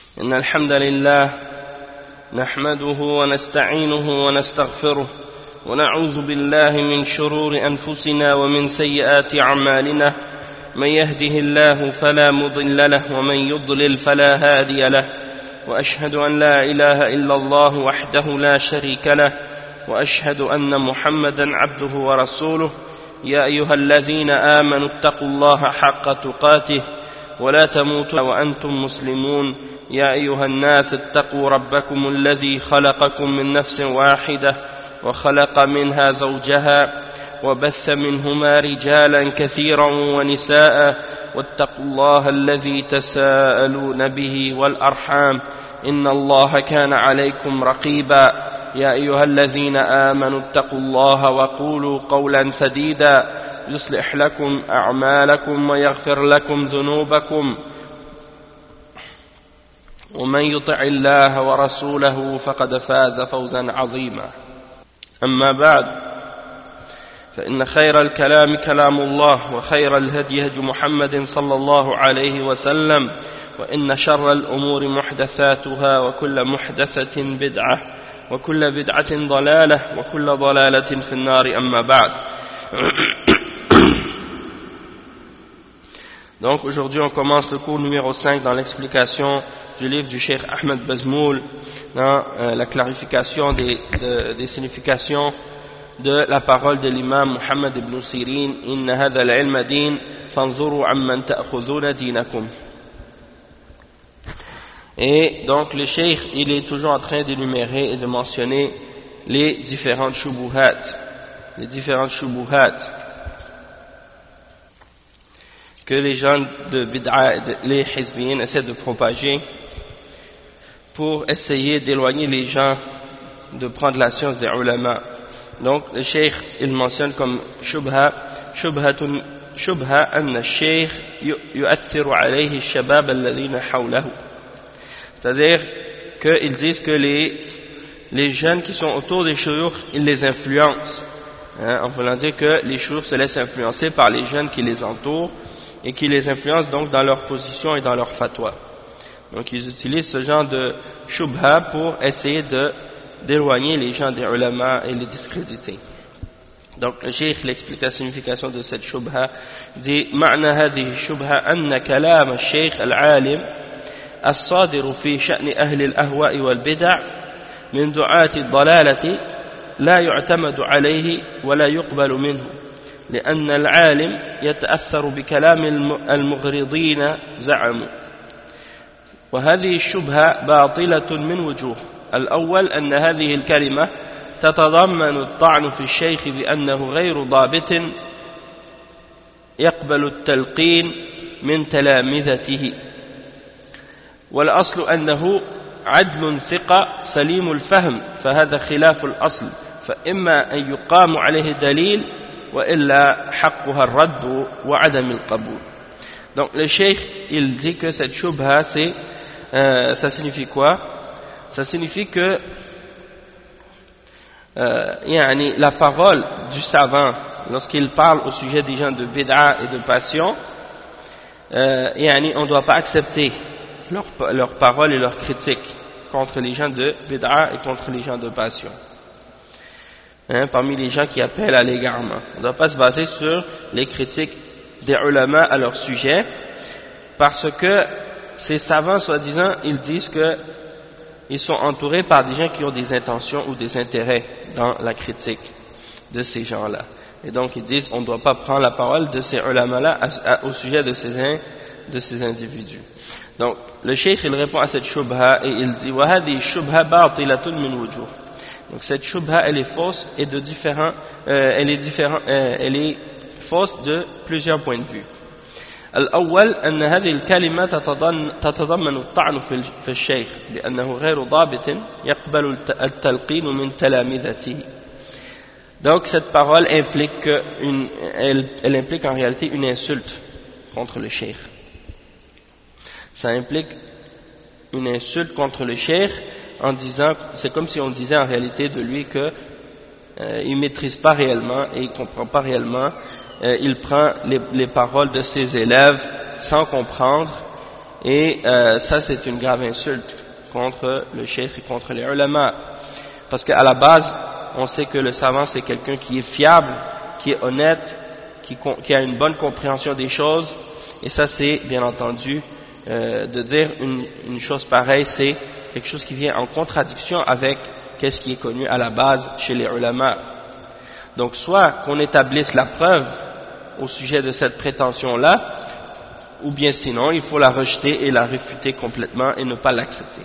إن الحمد لله نحمده ونستعينه ونستغفره ونعوذ بالله من شرور أنفسنا ومن سيئات أعمالنا من يهده الله فلا مضل له ومن يضلل فلا هادي له وأشهد أن لا إله إلا الله وحده لا شريك له وأشهد أن محمدا عبده ورسوله يا أيها الذين آمنوا اتقوا الله حق تقاته ولا تموتن وأنتم مسلمون يا أيها الناس اتقوا ربكم الذي خلقكم من نفس واحدة وخلق منها زوجها وبث منهما رجالا كثيرا ونساء واتقوا الله الذي تساءلون به والأرحام إن الله كان عليكم رقيبا يا أيها الذين آمنوا اتقوا الله وقولوا قولا سديدا يصلح لكم أعمالكم ويغفر لكم ذنوبكم ومن يطع الله ورسوله فقد فاز فوزا عظيما أما بعد فإن خير الكلام كلام الله وخير الهدي هدي محمد صلى الله عليه وسلم وإن شر الأمور محدثاتها وكل محدثة بدعة وكل بدعة ضلالة وكل ضلالة في النار أما بعد. Donc aujourd'hui on commence le cours numéro 5 dans l'explication du livre du Cheikh Ahmed Bazmoul dans la clarification des significations de la parole de l'imam Muhammad ibn Sirin inna hadha al-ilma din fanzuru amman ta'khudhuna dinakum. Et donc le Cheikh il est toujours en train d'énumérer et de mentionner les différentes shubuhat que les gens de bid'a, les hizbiyin essaient de propager pour essayer d'éloigner les gens de prendre la science des ulama. Donc le cheikh il mentionne comme shubha anna al-sheikh yu'athiru alayhi al-shabab alladhina hawlahu, c'est-à-dire qu'ils disent que les jeunes qui sont autour des shuyukh ils les influencent, en voulant dire que les shuyukh se laissent influencer par les jeunes qui les entourent et qui les influencent donc dans leur position et dans leur fatwa. Donc ils utilisent ce genre de shubha pour essayer d'éloigner les gens des ulama et les discréditer. Donc le cheikh l'explique la signification de cette shubha, dit ma'na hadhihi shubha anna kalam al-sheikh al-alim as-sadir fi sha'n ahli al-ahwa' wal-bid'a min du'ati ad-dalalati la yu'tamadu alayhi wa la yuqbalu minhu لأن العالم يتأثر بكلام المغرضين زعموا. وهذه الشبهة باطلة من وجوه. الأول أن هذه الكلمة تتضمن الطعن في الشيخ بأنه غير ضابط يقبل التلقين من تلامذته، والأصل أنه عدل ثقة سليم الفهم، فهذا خلاف الأصل، فإما أن يقام عليه دليل وإلا حقها الرد وعدم القبول. Donc le cheikh il dit que cette shubha ça signifie quoi? Ça signifie que la parole du savant lorsqu'il parle au sujet des gens de bid'a et de passion, on ne doit pas accepter leurs paroles et leurs critiques contre les gens de bid'a et contre les gens de passion. Parmi les gens qui appellent à l'égarement. On ne doit pas se baser sur les critiques des ulama à leur sujet, parce que ces savants, soi-disant, ils disent qu'ils sont entourés par des gens qui ont des intentions ou des intérêts dans la critique de ces gens-là. Et donc ils disent on ne doit pas prendre la parole de ces ulama-là au sujet de ces individus. Donc le cheikh il répond à cette shubha et il dit wa hadhi shubha batilatun min wujuh. Donc cette shubha elle est fausse et elle est fausse de plusieurs points de vue. الأول أن هذه الكلمة تتضمن الطعن في الشيخ بأنه غير ضابط يقبل التلقين من تلامذته. Donc cette parole implique elle implique en réalité une insulte contre le cheikh. Ça implique une insulte contre le cheikh en disant, c'est comme si on disait en réalité de lui que il maîtrise pas réellement et il comprend pas réellement, il prend les paroles de ses élèves sans comprendre Et ça c'est une grave insulte contre le cheikh et contre les ulama. Parce qu'à la base, on sait que le savant c'est quelqu'un qui est fiable, qui est honnête, qui a une bonne compréhension des choses. Et ça c'est bien entendu, de dire une chose pareille, c'est quelque chose qui vient en contradiction avec qu'est-ce qui est connu à la base chez les ulama. Donc soit qu'on établisse la preuve au sujet de cette prétention-là, ou bien sinon il faut la rejeter et la réfuter complètement et ne pas l'accepter.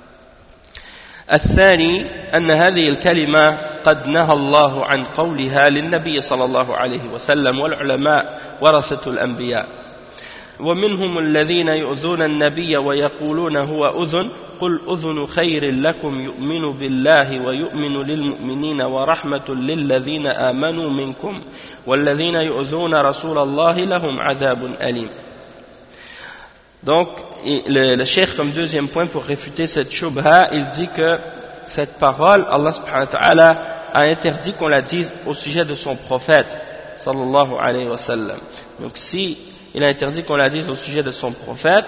الثاني أن هذه الكلمة قد نهى الله عن قولها للنبي صلى الله عليه وسلم والعلماء ورثة الأنبياء ومنهم الذين يؤذون النبي ويقولون هو أذن قل أذن خير لكم يؤمن بالله ويؤمن للمؤمنين ورحمة للذين آمنوا منكم والذين يؤذون رسول الله لهم عذاب أليم. Donc, le cheikh, comme deuxième point pour réfuter cette shubha, il dit que cette parole, Allah subhanahu wa ta'ala a interdit qu'on la dise au sujet de son prophète, sallallahu alayhi wa sallam. Donc, si il a interdit qu'on la dise au sujet de son prophète,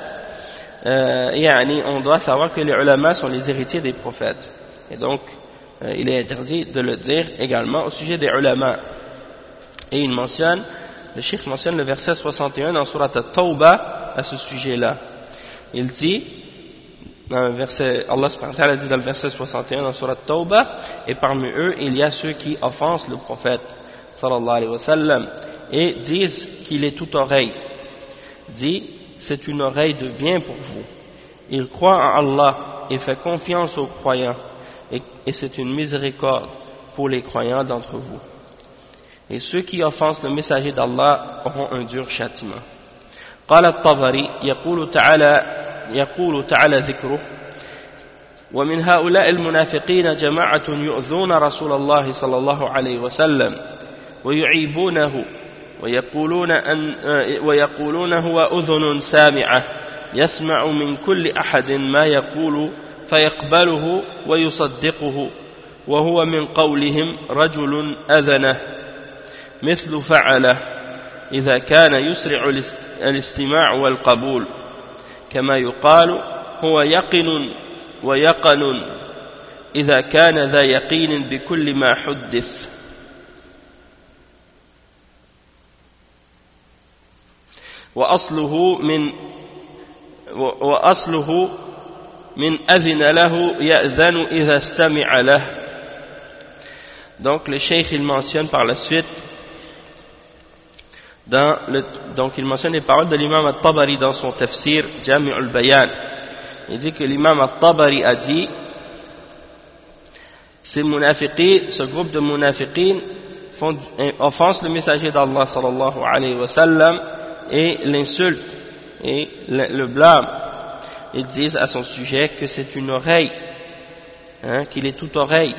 on doit savoir que les ulama sont les héritiers des prophètes. Et donc, il est interdit de le dire également au sujet des ulama. Et il mentionne, le cheikh mentionne le verset 61 dans Surat At-Tawbah à ce sujet-là. Il dit, dans le verset, Allah subhanahu wa ta'ala dit dans le verset 61 dans Surat At-Tawbah, et parmi eux, il y a ceux qui offensent le prophète, sallallahu alayhi wa sallam, et disent qu'il est toute oreille. Dit, c'est une oreille de bien pour vous. Il croit en Allah et fait confiance aux croyants, et c'est une miséricorde pour les croyants d'entre vous. Et ceux qui offensent le messager d'Allah auront un dur châtiment. قال الطبري يقول تعالى ذكره ومن هؤلاء المنافقين جماعة يؤذون رسول الله صلى الله عليه وسلم ويعيبونه ويقولون هو أذن سامعة يسمع من كل أحد ما يقول فيقبله ويصدقه وهو من قولهم رجل أذنه مثل فعله إذا كان يسرع الاستماع والقبول كما يقال هو يقن ويقن إذا كان ذا يقين بكل ما حدث وأصله من أذن له يأذن إذا استمع له. Donc le cheikh il mentionne par la suite donc il mentionne les paroles de l'imam At-Tabari dans son tafsir Jami' al-Bayan. Il dit que l'imam At-Tabari a dit ce groupe de munafiqin offense le messager d'Allah sallallahu alayhi wa sallam et l'insulte et le blâme. Ils disent à son sujet que c'est une oreille, qu'il est toute oreille,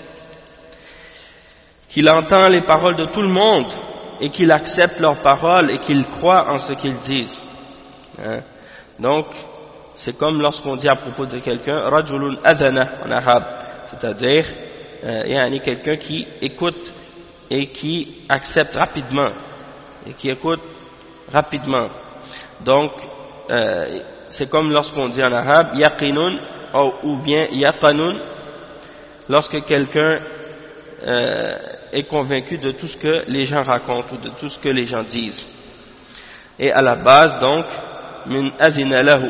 qu'il entend les paroles de tout le monde et qu'il accepte leurs paroles et qu'il croit en ce qu'ils disent. Donc, c'est comme lorsqu'on dit à propos de quelqu'un, rajulun adhana en arabe, c'est-à-dire, quelqu'un qui écoute et qui accepte rapidement, et qui écoute rapidement. Donc, c'est comme lorsqu'on dit en arabe, yaqinun ou bien yaqanun, lorsque quelqu'un est convaincu de tout ce que les gens racontent ou de tout ce que les gens disent. Et à la base, donc, min azina lahu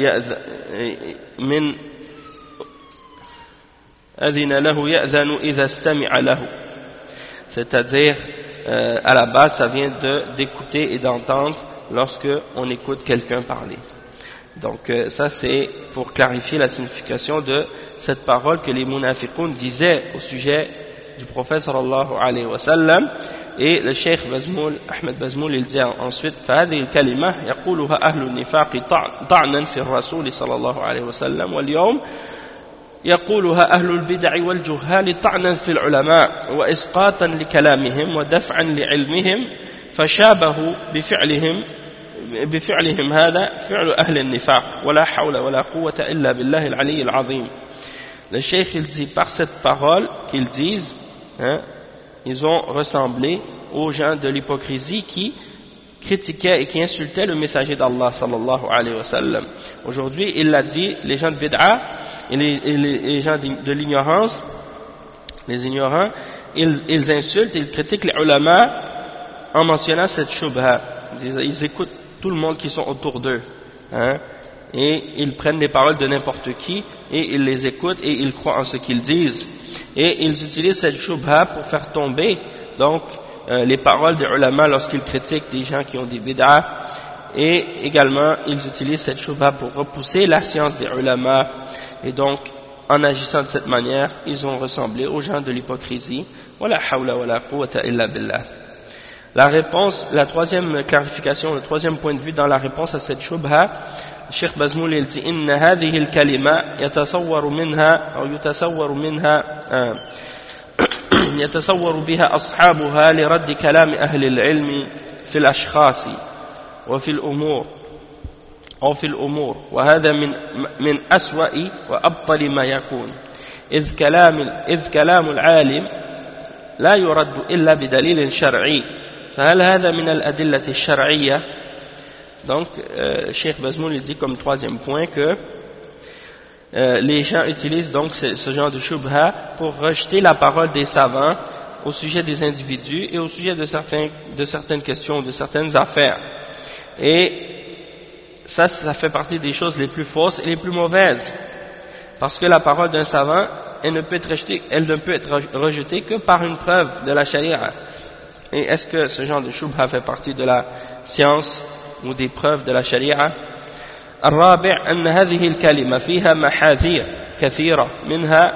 ya'zanu idha istami'a lahu, c'est-à-dire à la base ça vient d'écouter et d'entendre lorsque on écoute quelqu'un parler. Donc ça c'est pour clarifier la signification de cette parole que les munafiqun disaient au sujet du prophète sallallahu alayhi wa sallam. Et le cheikh Ahmed Bazmoul il dit ensuite فهذه الكلمة يقولها أهل النفاق طعنا في الرسول صلى الله عليه وسلم واليوم يقولها أهل البدع والجهال طعنا في العلماء وإسقاطا لكلامهم ودفعا لعلمهم فشابهوا بفعلهم هذا فعل أهل النفاق ولا حول ولا قوة إلا بالله العلي العظيم. Le cheikh il dit par cette parole qu'ils disent, ils ont ressemblé aux gens de l'hypocrisie qui critiquaient et qui insultaient le messager d'Allah sallallahu alayhi wa sallam. Aujourd'hui, il l'a dit, les gens de bid'a et les gens de l'ignorance, les ignorants, ils insultent, ils critiquent les ulama en mentionnant cette shubha. Ils écoutent tout le monde qui sont autour d'eux, hein, et ils prennent les paroles de n'importe qui et ils les écoutent et ils croient en ce qu'ils disent. Et ils utilisent cette shubha pour faire tomber donc les paroles des ulama lorsqu'ils critiquent des gens qui ont des bid'a, et également ils utilisent cette shubha pour repousser la science des ulama, et donc en agissant de cette manière ils ont ressemblé aux gens de l'hypocrisie. Wala hawla wala quwwata illa billah. La réponse, la troisième clarification, le troisième point de vue dans la réponse à cette shubha, Cheikh Bazmoul il dit إن هذه الكلمة يتصور بها أصحابها لرد كلام أهل العلم في الأشخاص وفي الأمور وهذا من أسوأ وأبطل ما يكون إذ كلام العالم لا يرد إلا بدليل شرعي فهل هذا من الأدلة الشرعية. Donc, Cheikh Bazmoul il dit comme troisième point que les gens utilisent donc ce genre de shubha pour rejeter la parole des savants au sujet des individus et au sujet de certaines questions, de certaines affaires. Et ça fait partie des choses les plus fausses et les plus mauvaises. Parce que la parole d'un savant, elle ne peut être rejetée que par une preuve de la charia. Et est-ce que ce genre de shubha fait partie de la science ou des preuves de la charia? الرابع أن هذه الكلمة فيها محاذير كثيرة منها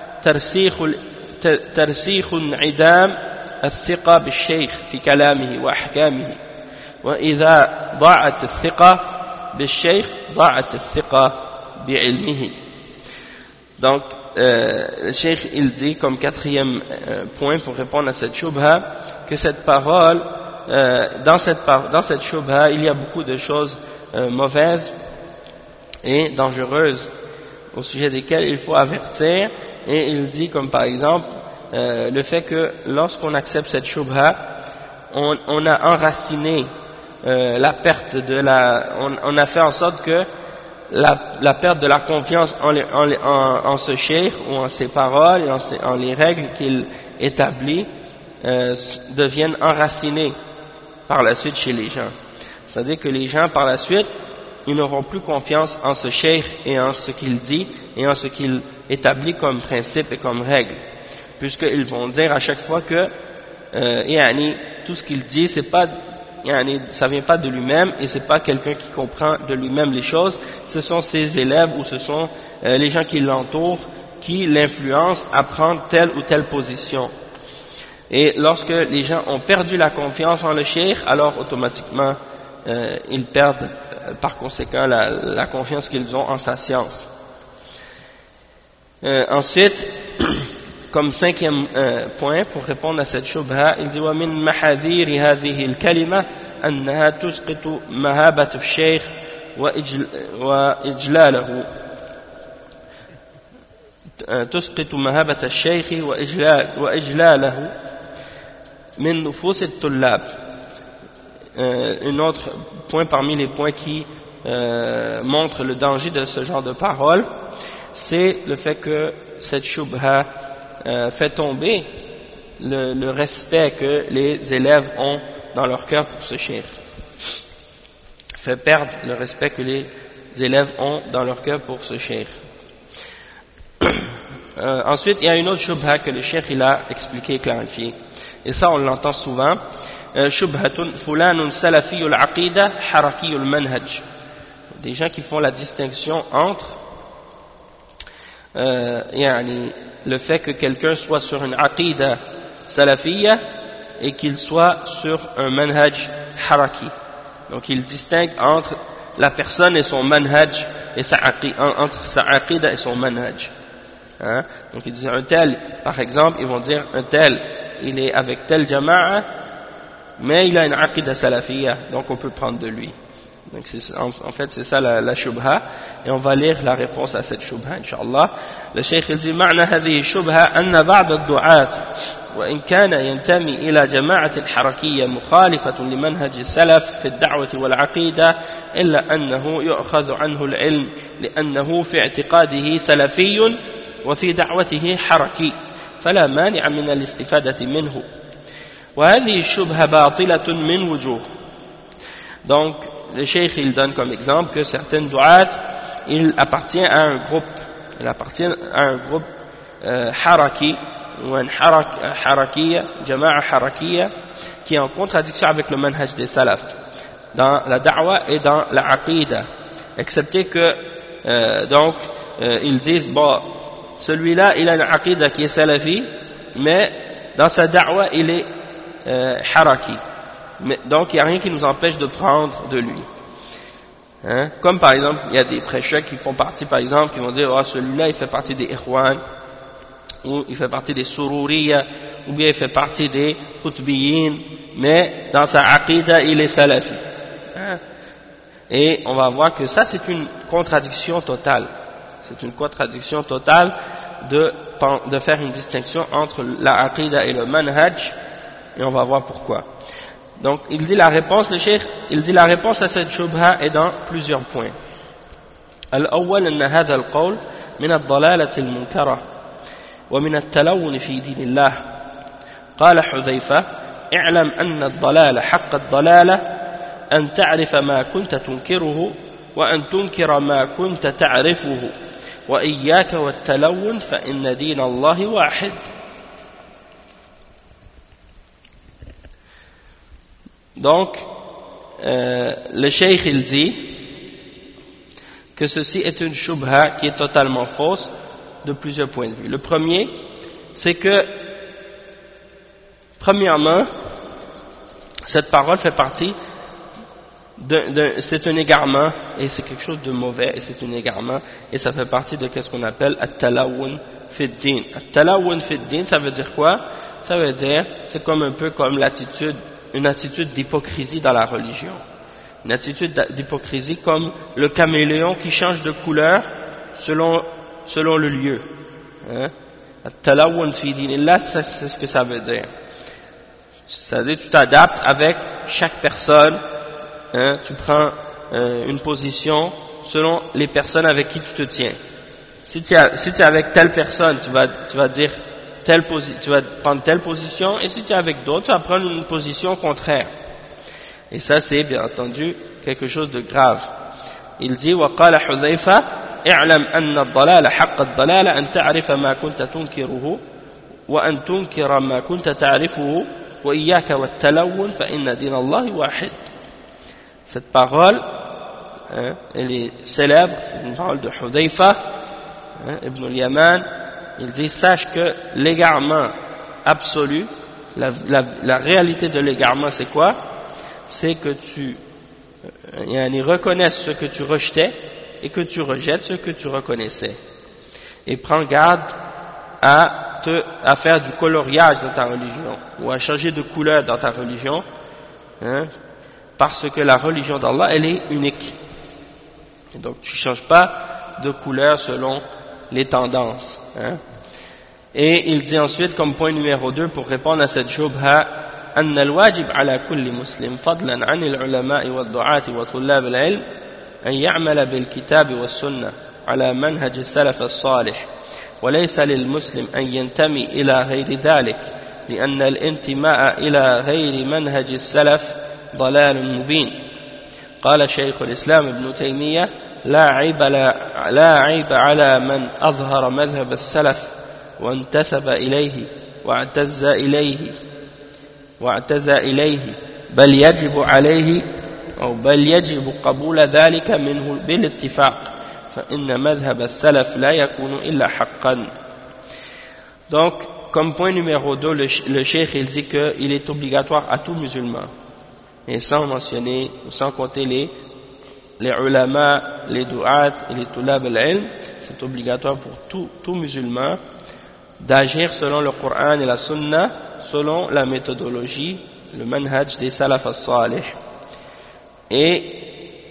ترسيخ انعدام الثقة بالشيخ في كلامه وأحكامه وإذا ضاعت الثقة بالشيخ ضاعت الثقة بعلمه. Donc le cheikh il dit comme quatrième point pour répondre à cette shubha que cette parole dans cette shubha il y a beaucoup de choses mauvaises et dangereuses au sujet desquelles il faut avertir, et il dit comme par exemple le fait que lorsqu'on accepte cette shubha on a enraciné la perte on a fait en sorte que la perte de la confiance en ce cheikh ou en ses paroles et en les règles qu'il établit deviennent enracinées par la suite chez les gens. C'est-à-dire que les gens par la suite ils n'auront plus confiance en ce cheikh et en ce qu'il dit et en ce qu'il établit comme principe et comme règle, puisqu'ils vont dire à chaque fois que tout ce qu'il dit ça vient pas de lui-même et c'est pas quelqu'un qui comprend de lui-même les choses, ce sont ses élèves ou ce sont les gens qui l'entourent qui l'influencent à prendre telle ou telle position. Et lorsque les gens ont perdu la confiance en le cheikh, alors automatiquement ils perdent par conséquent la confiance qu'ils ont en sa science. Ensuite, comme cinquième point pour répondre à cette shubha, il dit ومن محاذير هذه الكلمة أنها تسقط مهابة الشيخ وإجلاله تسقط مهابة الشيخ وإجلاله من نفوس الطلاب. Un autre point parmi les points qui montre le danger de ce genre de parole, c'est le fait que cette shubha fait tomber le respect que les élèves ont dans leur cœur pour ce cheikh, fait perdre le respect que les élèves ont dans leur cœur pour ce cheikh. Ensuite, il y a une autre shubha que le cheikh il a expliqué et clarifié, et ça on l'entend souvent. Shubhatun fulanun salafiyul aqida harakiyul manhaj. Des gens qui font la distinction entre le fait que quelqu'un soit sur une aqida salafiyya et qu'il soit sur un manhaj haraki. Donc il distingue entre la personne et son manhaj et entre sa aqida et son manhaj. Hein? Donc ils disent un tel, par exemple, ils vont dire un tel, il est avec tel jama'a, mais il a une aqida salafiyya, donc on peut prendre de lui. Donc en fait c'est ça la shubha, et on va lire la réponse à cette shubha inshallah. Le cheikh il dit معنى هذه الشبهة أن بعض الدعاة وإن كان ينتمي إلى جماعة حركية مخالفة لمنهج السلف في الدعوة والعقيدة إلا أنه يؤخذ عنه العلم لأنه في اعتقاده سلفي وفي دعوته حركي فلا مانع من الاستفادة منه وهذه الشبهة باطلة من وجوه. Donc le cheikh il donne comme exemple que certains du'at il appartient à un groupe haraki ou un harakiya, jama'a harakiya, qui est en contradiction avec le manhaj des salaf dans la da'wa et dans la aqida, excepté que ils disent bon, celui-là il a une aqida qui est salafi mais dans sa da'wa il est haraki. Mais, donc il n'y a rien qui nous empêche de prendre de lui. Hein? Comme par exemple, il y a des prêcheurs qui font partie, par exemple, qui vont dire oh, celui-là il fait partie des Ikhwan, ou il fait partie des Sururiya, ou bien il fait partie des Qutbiyin, mais dans sa aqida il est salafi. Hein? Et on va voir que ça c'est une contradiction totale. C'est une contradiction totale de faire une distinction entre la aqida et le manhaj, et on va voir pourquoi. Donc il dit la réponse, le cheikh il dit la réponse à cette shubha est dans plusieurs points. الأول أن هذا القول من الضلالة المنكرة ومن التلون في دين الله. قال حذيفة اعلم أن الضلال حق الضلالة أن تعرف ما كنت تنكره وأن تنكر ما كنت تعرفه وإياك والتلون فإن دين الله واحد. Donc, le cheikh il dit que ceci est une shubha qui est totalement fausse de plusieurs points de vue. Le premier, c'est que, premièrement, cette parole fait partie c'est un égarement, et c'est quelque chose de mauvais, et c'est un égarement, et ça fait partie de ce qu'on appelle at-talawun fi d-din. At-talawun fi d-din, ça veut dire quoi? Ça veut dire, c'est comme un peu comme une attitude d'hypocrisie dans la religion. Une attitude d'hypocrisie comme le caméléon qui change de couleur selon le lieu. Hein? At-talawun fi dinillah, c'est ce que ça veut dire. C'est-à-dire tu t'adaptes avec chaque personne, hein? Tu prends une position selon les personnes avec qui tu te tiens. Si tu es avec telle personne, tu vas dire tu vas prendre telle position, et si tu es avec d'autres, tu vas prendre une position contraire. Et ça, c'est bien entendu quelque chose de grave. Il dit وقال حذيفة اعلم أن الضلال حق الضلال أن تعرف ما كنت تنكره وأن تنكر ما كنت تعرفه وإياك والتلون فإن دين الله واحد. Cette parole, hein, elle est célèbre, c'est une parole de Hudhayfa, hein, Ibn al-Yaman. Il dit sache que l'égarement absolu, la réalité de l'égarement c'est quoi? C'est que tu reconnaisses ce que tu rejetais et que tu rejettes ce que tu reconnaissais. Et prends garde à faire du coloriage dans ta religion, ou à changer de couleur dans ta religion, hein, parce que la religion d'Allah elle est unique. Et donc tu ne changes pas de couleur selon les tendances. Hein. Et il dit ensuite comme point numéro 2 pour répondre à cette shubha أن الواجب على كل مسلم فضلا عن العلماء والدعاة وطلاب العلم أن يعمل بالكتاب والسنة على منهج السلف الصالح وليس للمسلم أن ينتمي إلى غير ذلك لأن الانتماء إلى غير منهج السلف ضلال مبين. قال شيخ الإسلام ابن تيمية لا عيب على من أظهر مذهب السلف وانتسب إليه واعتز إليه بل يجب قبول ذلك منه بالاتفاق فإن مذهب السلف لا يكون إلا حقا. Donc, comme point numéro 2, le cheikh il dit qu'il est obligatoire à tout musulman, et sans mentionner, sans compter les ulama, les du'at et les tulab al-ilm, c'est obligatoire pour tout musulman d'agir selon le Coran et la Sunna, selon la méthodologie, le manhaj des salaf as-salih. Et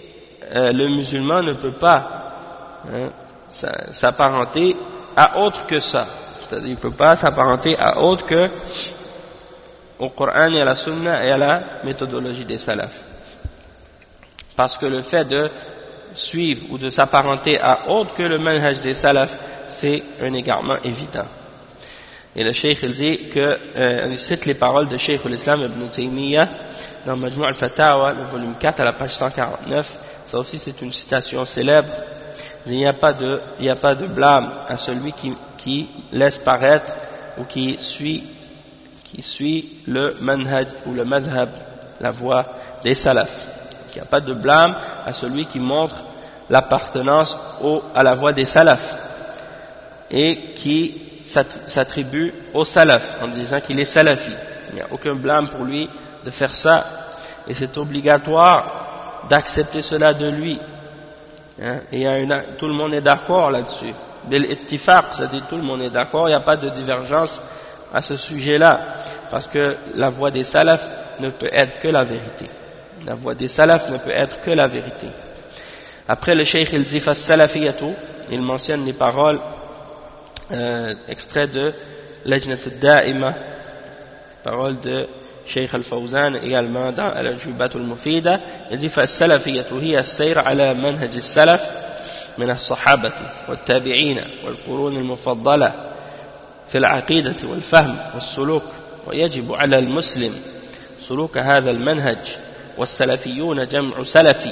le musulman ne peut pas s'apparenter à autre que ça. C'est-à-dire il ne peut pas s'apparenter à autre que au Coran et à la Sunna et à la méthodologie des salafs. Parce que le fait de suivre ou de s'apparenter à autre que le manhaj des salafs, c'est un égarement évident. Et le cheikh il dit il cite les paroles de Cheikh l'Islam Ibn Taymiyyah dans Majmu' al-Fatawa, le volume 4 à la page 149. Ça aussi c'est une citation célèbre. Il n'y a pas de blâme à celui qui laisse paraître ou qui suit le manhaj ou le madhab, la voie des salafs. Il n'y a pas de blâme à celui qui montre l'appartenance à la voie des salafs et qui s'attribue au salaf en disant qu'il est salafi. Il n'y a aucun blâme pour lui de faire ça et c'est obligatoire d'accepter cela de lui. Et tout le monde est d'accord là-dessus. Bil ittifaq, c'est-à-dire tout le monde est d'accord, il n'y a pas de divergence à ce sujet-là, parce que la voie des salafs ne peut être que la vérité. La voie des salafs ne peut être que la vérité. Après le cheikh il dit fas-salafiyatu, il mentionne les paroles extraits de Lajnat al-Da'ima, paroles de Cheikh al-Fawzan également dans al-Ajubat al-Mufida. Il dit fas-salafiyatu hiya as-sayr ala manhaj as-salaf من الصحابة والتابعين والقرون المفضلة في العقيدة والفهم والسلوك، ويجب على المسلم سلوك هذا المنهج. والسلفيون جمع سلفي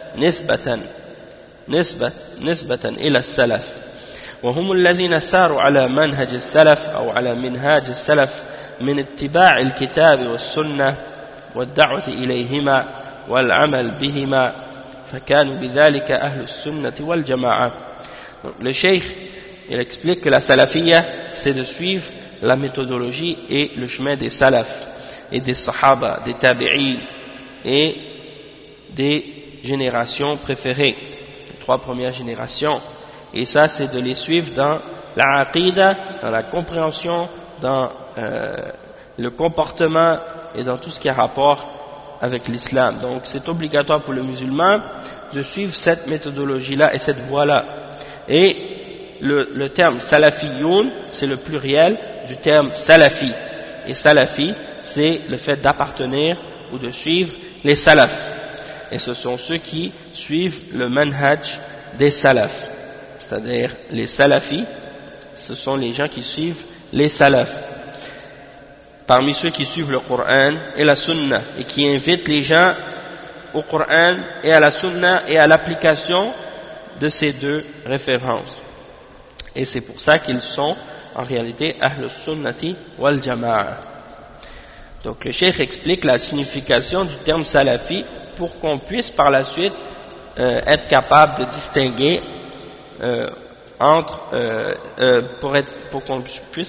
نسبة إلى السلف، وهم الذين ساروا على منهج السلف أو على منهاج السلف من اتباع الكتاب والسنة والدعوة إليهما والعمل بهما، فكانوا بذلك أهل السنة والجماعة. Le cheikh il explique que la salafiyya c'est de suivre la méthodologie et le chemin des salafs et des sahaba, des tabi'in et des générations préférées, les 3 premières générations. Et ça c'est de les suivre dans la aqida, dans la compréhension, dans le comportement et dans tout ce qui a rapport avec l'islam. Donc c'est obligatoire pour le musulman de suivre cette méthodologie-là et cette voie-là. Et le terme salafiyoun, c'est le pluriel du terme salafi. Et salafi, c'est le fait d'appartenir ou de suivre les salafs. Et ce sont ceux qui suivent le manhaj des salafs. C'est-à-dire les salafis, ce sont les gens qui suivent les salafs. Parmi ceux qui suivent le Coran et la Sunna et qui invitent les gens au Coran et à la Sunna et à l'application de ces 2 références. Et c'est pour ça qu'ils sont en réalité Ahlus Sunnati wal Jama'a. Donc le cheikh explique la signification du terme salafi pour qu'on puisse par la suite être capable de distinguer pour qu'on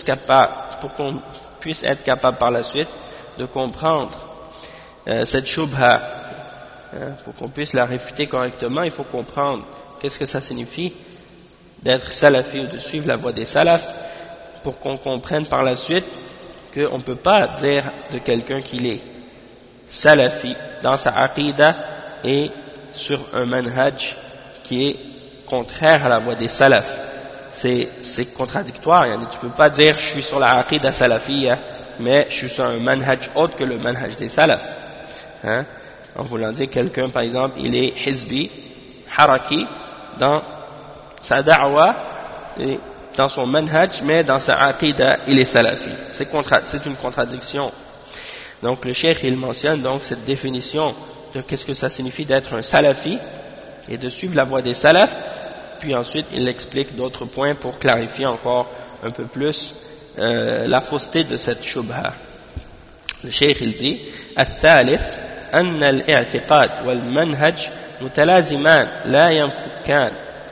puisse être capable par la suite de comprendre cette shubha. Pour qu'on puisse la réfuter correctement, il faut comprendre qu'est-ce que ça signifie d'être salafi ou de suivre la voie des salafs, pour qu'on comprenne par la suite qu'on ne peut pas dire de quelqu'un qu'il est salafi dans sa aqida et sur un manhaj qui est contraire à la voie des salafs. C'est contradictoire. Tu ne peux pas dire je suis sur la aqida salafiyya mais je suis sur un manhaj autre que le manhaj des salafs. En voulant dire quelqu'un par exemple il est hizbi, haraki dans sa da'wa et dans son manhaj, mais dans sa aqida il est salafi. C'est une contradiction. Donc le cheikh il mentionne donc cette définition de qu'est-ce que ça signifie d'être un salafi et de suivre la voie des salafs, puis ensuite il explique d'autres points pour clarifier encore un peu plus la fausseté de cette shubha. Le cheikh il dit الثالث أن الاعتقاد والمنهج متلازمان لا ينفكان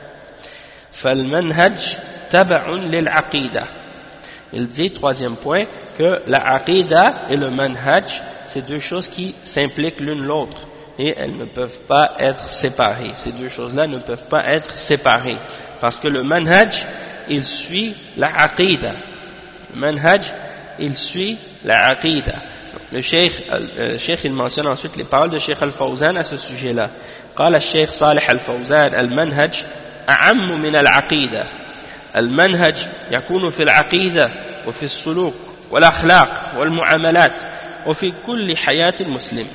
فالمنهج تبع للعقيدة. Il dit, 3e point, que la aqida et le manhaj, c'est 2 choses qui s'impliquent l'une l'autre et elles ne peuvent pas être séparées. Ces 2 choses-là ne peuvent pas être séparées parce que le manhaj, il suit la aqida. Le manhaj, il suit la aqida. Le cheikh il mentionne ensuite les paroles de Cheikh al-Fawzan à ce sujet-là. قال الشيخ صالح الفوزان المنهج أعم من العقيدة المنهج يكون في العقيدة وفي السلوك والأخلاق والمعاملات وفي كل حياة المسلم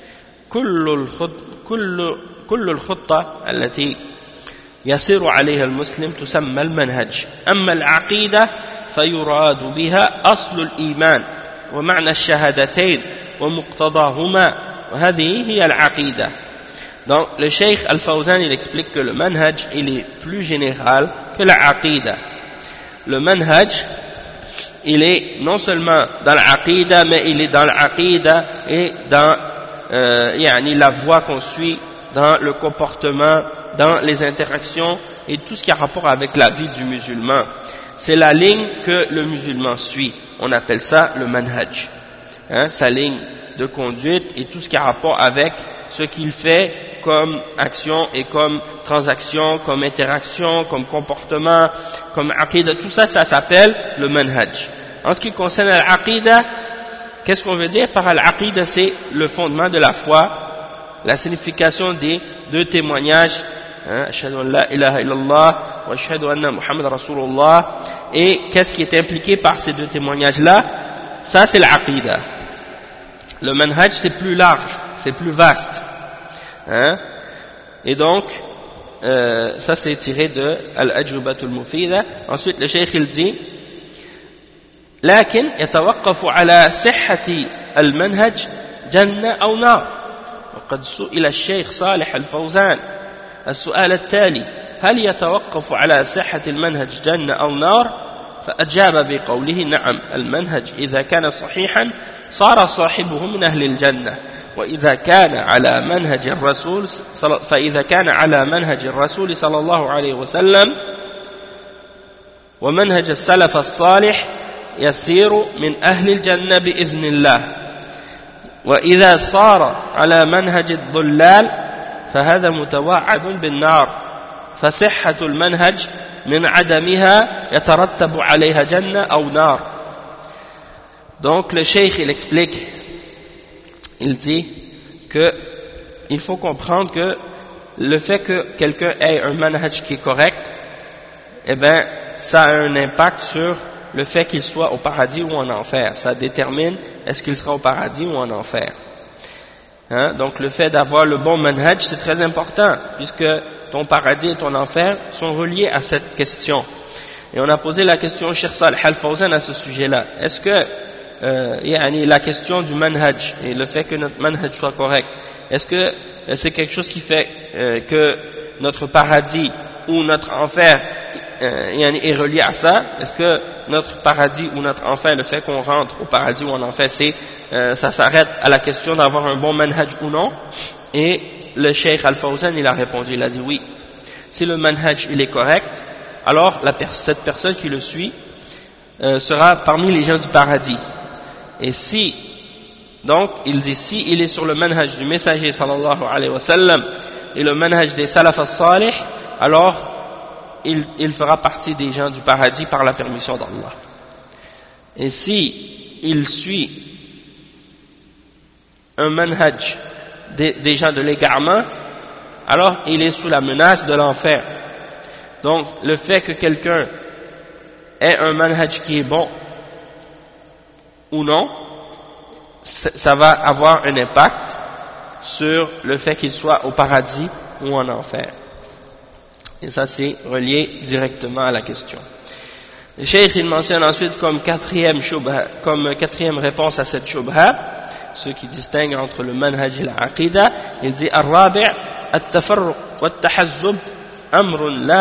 كل الخطة التي يسير عليها المسلم تسمى المنهج أما العقيدة فيراد بها أصل الإيمان ومعنى الشهادتين ومقتضاهما وهذه هي العقيدة. Donc le Cheikh Al-Fawzan il explique que le manhaj il est plus général que la aqidah. Le manhaj il est non seulement dans l'aqidah mais il est dans l'aqidah et dans la voie qu'on suit, dans le comportement, dans les interactions et tout ce qui a rapport avec la vie du musulman. C'est la ligne que le musulman suit. On appelle ça le manhaj. Sa ligne de conduite et tout ce qui a rapport avec ce qu'il fait comme action et comme transaction, comme interaction, comme comportement, comme aqidah, tout ça, ça s'appelle le manhaj. En ce qui concerne l'aqidah, qu'est-ce qu'on veut dire par l'aqidah? C'est le fondement de la foi, la signification des deux témoignages, ashhadu an la ilaha illallah wa ashhadu anna Muhammad Rasulullah, et qu'est-ce qui est impliqué par ces deux témoignages-là? Ça, c'est l'aqidah. Le manhaj, c'est plus large, c'est plus vaste. Et donc, ça c'est tiré de Al-Ajrubatul Mufida. Ensuite, le Cheikh il dit لكن يتوقف على صحة المنهج جنة أو نار وقد سئل الشيخ صالح الفوزان السؤال التالي هل يتوقف على صحة المنهج جنة أو نار فأجاب بقوله نعم المنهج إذا كان صحيحا صار صاحبه من أهل الجنة وإذا كان على منهج الرسول فإذا كان على منهج الرسول صلى الله عليه وسلم ومنهج السلف الصالح يسير من أهل الجنة بإذن الله وإذا صار على منهج الضلال فهذا متوعد بالنار فصحة المنهج من عدمها يترتب عليها جنة أو نار. Donc le cheikh il explique, il dit que il faut comprendre que le fait que quelqu'un ait un manhaj qui est correct, eh ben ça a un impact sur le fait qu'il soit au paradis ou en enfer. Ça détermine est-ce qu'il sera au paradis ou en enfer. Donc le fait d'avoir le bon manhaj c'est très important puisque ton paradis et ton enfer sont reliés à cette question. Et on a posé la question au Cheikh Salih Al-Fawzan à ce sujet-là. Est-ce que la question du manhaj et le fait que notre manhaj soit correct, est-ce que c'est quelque chose qui fait que notre paradis ou notre enfer est relié à ça? Est-ce que notre paradis ou notre enfer, le fait qu'on rentre au paradis ou en enfer, ça s'arrête à la question d'avoir un bon manhaj ou non? Et le Cheikh Al-Fawzan il a répondu, il a dit oui. Si le manhaj il est correct, alors cette personne qui le suit sera parmi les gens du paradis. Et si, donc, il dit, si il est sur le manhaj du messager sallallahu alayhi wa sallam et le manhaj des salaf as-salih, alors il fera partie des gens du paradis par la permission d'Allah. Et si il suit un manhaj des gens de l'égarement, alors il est sous la menace de l'enfer. Donc, le fait que quelqu'un ait un manhaj qui est bon ou non, ça va avoir un impact sur le fait qu'il soit au paradis ou en enfer. Et ça c'est relié directement à la question. Le Cheikh il mentionne ensuite comme quatrième réponse à cette shubha, ce qui distingue entre le manhaj et l'aqidah, il dit الرابع التفرق والتحزب أمر لا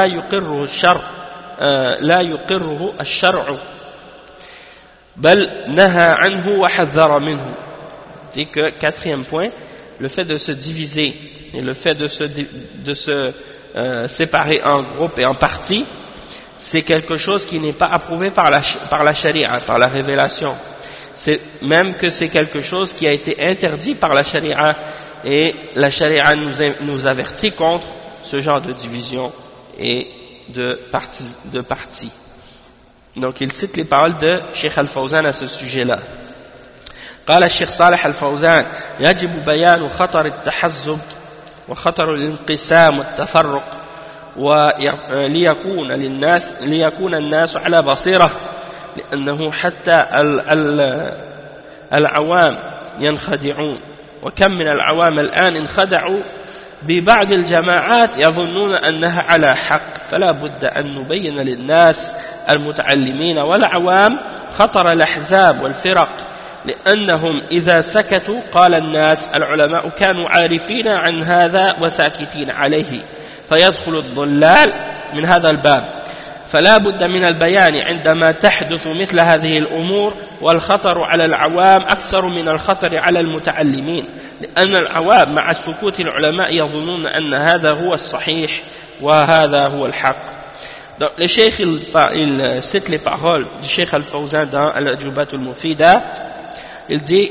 يقره الشرع بل نهى عنه وحذر منه. C'est que quatrième point, le fait de se diviser et le fait de se séparer en groupes et en parties, c'est quelque chose qui n'est pas approuvé par la charia, par la révélation. C'est même que c'est quelque chose qui a été interdit par la charia, et la charia nous avertit contre ce genre de division et de parties. Donc il cite les paroles de Cheikh Al-Fawzan à ce sujet-là. قال الشيخ صالح الفوزان يجب بيان خطر التحزب وخطر الانقسام والتفرق ليكون الناس على بصيرة لأنه حتى العوام ينخدعون وكم من العوام الآن انخدعوا ببعض الجماعات يظنون أنها على حق فلا بد أن نبين للناس المتعلمين والعوام خطر الأحزاب والفرق لأنهم إذا سكتوا قال الناس العلماء كانوا عارفين عن هذا وساكتين عليه فيدخل الضلال من هذا الباب فلا بد من البيان عندما تحدث مثل هذه الأمور والخطر على العوام أكثر من الخطر على المتعلمين لأن العوام مع سكوت العلماء يظنون أن هذا هو الصحيح وهذا هو الحق. Donc, le cheikh il cite les paroles du cheikh Al-Fawzan dans Al-Ajubat Al-Mufida. Il dit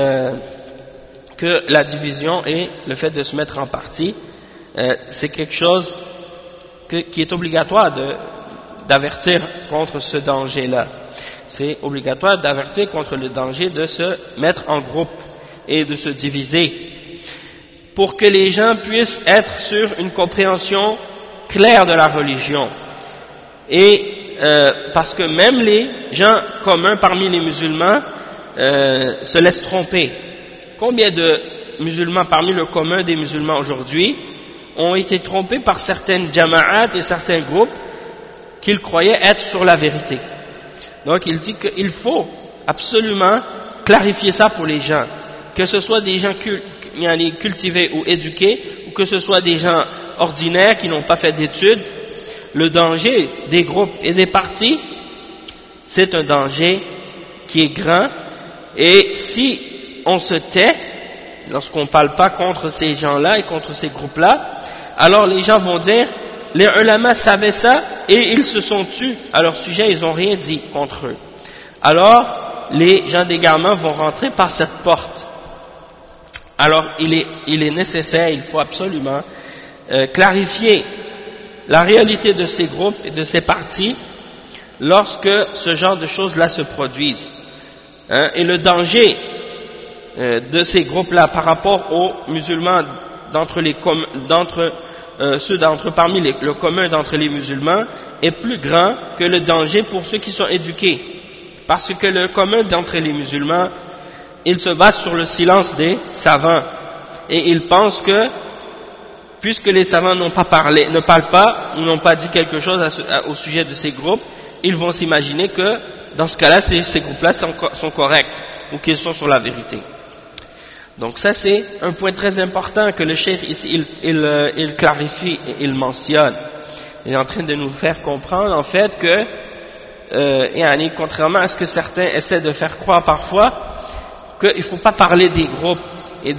que la division et le fait de se mettre en partie c'est quelque chose qui est obligatoire d'avertir contre ce danger-là. C'est obligatoire d'avertir contre le danger de se mettre en groupe et de se diviser pour que les gens puissent être sur une compréhension claire de la religion. Et parce que même les gens communs parmi les musulmans se laissent tromper. Combien de musulmans parmi le commun des musulmans aujourd'hui ont été trompés par certaines jama'at et certains groupes qu'ils croyaient être sur la vérité. Donc il dit qu'il faut absolument clarifier ça pour les gens, que ce soit des gens cultivés ou éduqués, ou que ce soit des gens ordinaires qui n'ont pas fait d'études. Le danger des groupes et des partis, c'est un danger qui est grand, et si on se tait, lorsqu'on ne parle pas contre ces gens-là et contre ces groupes-là, alors les gens vont dire, les ulama savaient ça et ils se sont tus à leur sujet, ils n'ont rien dit contre eux. Alors, les gens d'égarement vont rentrer par cette porte. Alors, il est nécessaire, il faut absolument clarifier la réalité de ces groupes et de ces partis lorsque ce genre de choses-là se produisent. Et le danger de ces groupes-là par rapport aux musulmans parmi le commun d'entre les musulmans est plus grand que le danger pour ceux qui sont éduqués. Parce que le commun d'entre les musulmans, il se base sur le silence des savants. Et ils pensent que, puisque les savants ne parlent pas, ou n'ont pas dit quelque chose au sujet de ces groupes, ils vont s'imaginer que, dans ce cas-là, ces groupes-là sont corrects, ou qu'ils sont sur la vérité. Donc ça c'est un point très important que le cheikh ici il clarifie et il mentionne. Il est en train de nous faire comprendre en fait que contrairement à ce que certains essaient de faire croire parfois, qu'il ne faut pas parler des groupes et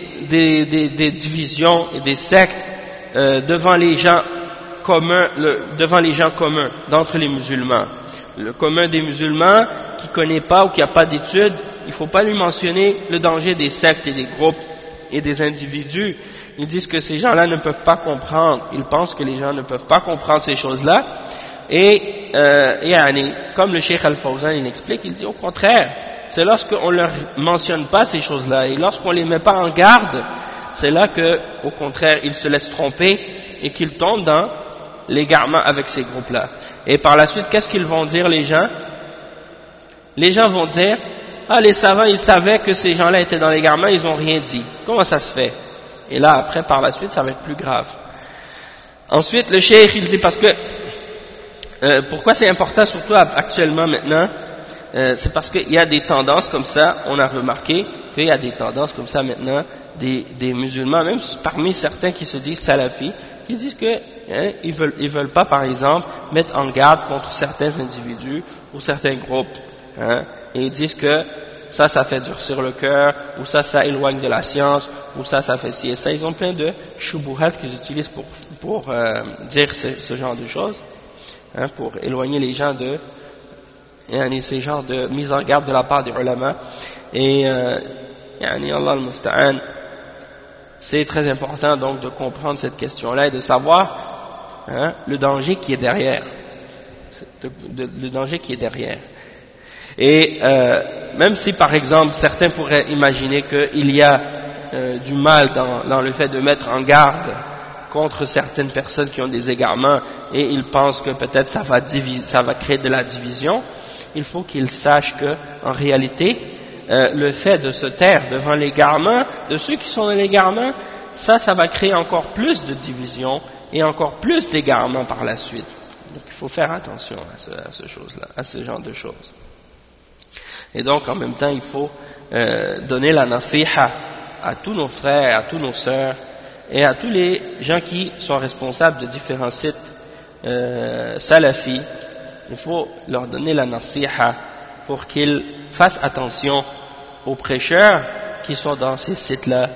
des divisions et des sectes devant les gens communs d'entre les musulmans. Le commun des musulmans qui ne connaît pas ou qui n'a pas d'études, il ne faut pas lui mentionner le danger des sectes et des groupes et des individus. Ils disent que ces gens-là ne peuvent pas comprendre. Ils pensent que les gens ne peuvent pas comprendre ces choses-là. Et comme le cheikh Al-Fawzan il explique, il dit au contraire, c'est lorsqu'on ne leur mentionne pas ces choses-là et lorsqu'on ne les met pas en garde, c'est là que, au contraire, ils se laissent tromper et qu'ils tombent dans l'égarement avec ces groupes-là. Et par la suite, qu'est-ce qu'ils vont dire les gens? Les gens vont dire, ah, les savants, ils savaient que ces gens-là étaient dans l'égarement, ils n'ont rien dit. Comment ça se fait? Et là, après, par la suite, ça va être plus grave. Ensuite, le cheikh, il dit, parce que, pourquoi c'est important, surtout actuellement maintenant, c'est parce qu'il y a des tendances comme ça, on a remarqué qu'il y a des tendances comme ça maintenant, des musulmans, même parmi certains qui se disent salafis, qui disent que ils veulent pas, par exemple, mettre en garde contre certains individus ou certains groupes. Et ils disent que ça fait durcir le cœur, ou ça éloigne de la science, ou ça fait ci et ça. Ils ont plein de shubuhat qu'ils utilisent pour dire ce genre de choses, pour éloigner les gens de ces genres de mise en garde de la part des ulama. Et Allah al-Musta'an, c'est très important donc de comprendre cette question-là et de savoir le danger qui est derrière. Le danger qui est derrière. Et même si par exemple certains pourraient imaginer qu'il y a du mal dans le fait de mettre en garde contre certaines personnes qui ont des égarements et ils pensent que peut-être ça va créer de la division, il faut qu'ils sachent que en réalité le fait de se taire devant l'égarement de ceux qui sont dans l'égarement, ça va créer encore plus de division et encore plus d'égarement par la suite. Donc il faut faire attention à ce genre de choses. Et donc en même temps il faut donner la nasiha à tous nos frères, à tous nos sœurs et à tous les gens qui sont responsables de différents sites salafis. Il faut leur donner la nasiha pour qu'ils fassent attention aux prêcheurs qui sont dans ces sites-là,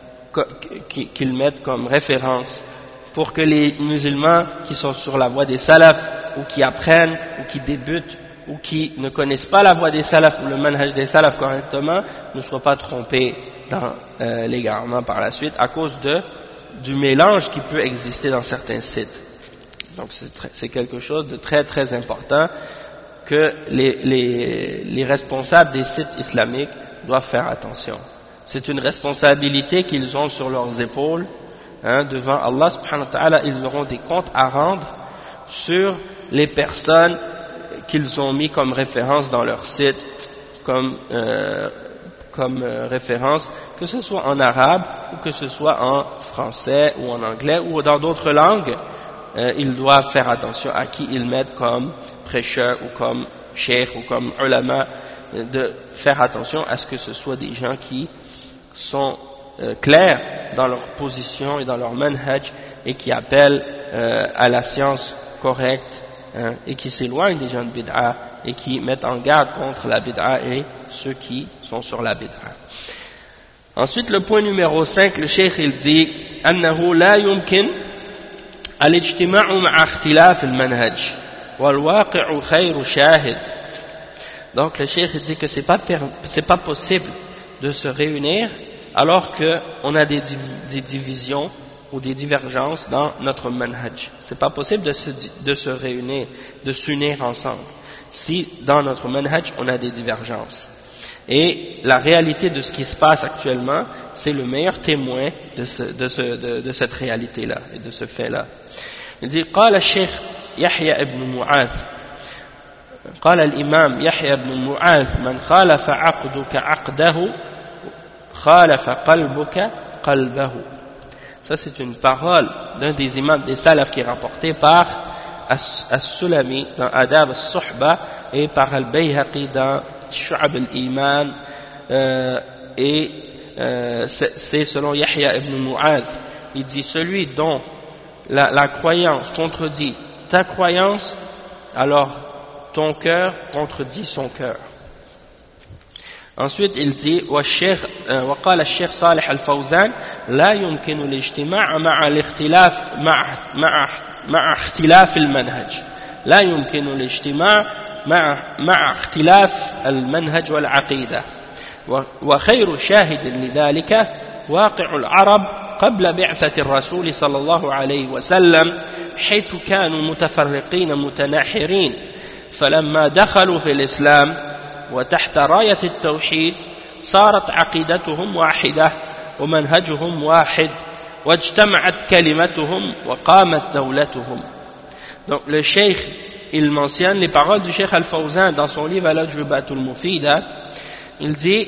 qu'ils mettent comme référence, pour que les musulmans qui sont sur la voie des salafs, ou qui apprennent, ou qui débutent, ou qui ne connaissent pas la voie des salafs, ou le manhaj des salafs correctement, ne soient pas trompés dans l'égarement par la suite, à cause du mélange qui peut exister dans certains sites. Donc c'est quelque chose de très très important que les responsables des sites islamiques doivent faire attention. C'est une responsabilité qu'ils ont sur leurs épaules, devant Allah subhanahu wa ta'ala. Ils auront des comptes à rendre sur les personnes qu'ils ont mis comme référence dans leur site, comme référence, que ce soit en arabe ou que ce soit en français ou en anglais ou dans d'autres langues. Ils doivent faire attention à qui ils mettent comme prêcheur ou comme cheikh ou comme ulama, de faire attention à ce que ce soit des gens qui sont clairs dans leur position et dans leur manhaj et qui appellent à la science correcte, et qui s'éloignent des gens de bid'a et qui mettent en garde contre la bid'a et ceux qui sont sur la bid'a. Ensuite, le point numéro 5, le cheikh il dit أنه لا يمكن الاجتماع مع اختلاف المنهج والواقع خير شاهد. Donc le cheikh dit que c'est pas possible de se réunir alors qu'on a des divisions ou des divergences dans notre manhaj. C'est pas possible de se réunir, de s'unir ensemble si dans notre manhaj on a des divergences. Et la réalité de ce qui se passe actuellement, c'est le meilleur témoin de cette réalité-là et de ce fait-là. Il dit قال الشيخ يحيى ابن معاذ قال الإمام يحيى بن معاذ من خالف عقدك عقده خالف قلبك قلبه. Ça c'est une parole d'un des imams des salafs qui est rapporté par As-Sulami dans Adab As-Suhba et par Al-Bayhaqi dans Shu'ab al-Iman, et c'est selon Yahya ibn Mu'adh. Il dit celui dont la croyance contredit ta croyance, alors ton cœur contredit son cœur. Ensuite il dit وقال الشيخ صالح الفوزان لا يمكن الاجتماع مع الاختلاف مع اختلاف المنهج لا يمكن الاجتماع مع اختلاف المنهج والعقيدة وخير شاهد لذلك واقع العرب قبل بعثة الرسول صلى الله عليه وسلم حيث كانوا متفرقين متناحرين فلما دخلوا في الإسلام وتحت راية التوحيد صارت عقيدتهم واحدة ومنهجهم واحد واجتمعت كلمتهم وقامت دولتهم. Donc le cheikh il mentionne les paroles du cheikh Al-Fawzan dans son livre Al-Ajwibatul Mufida. Il dit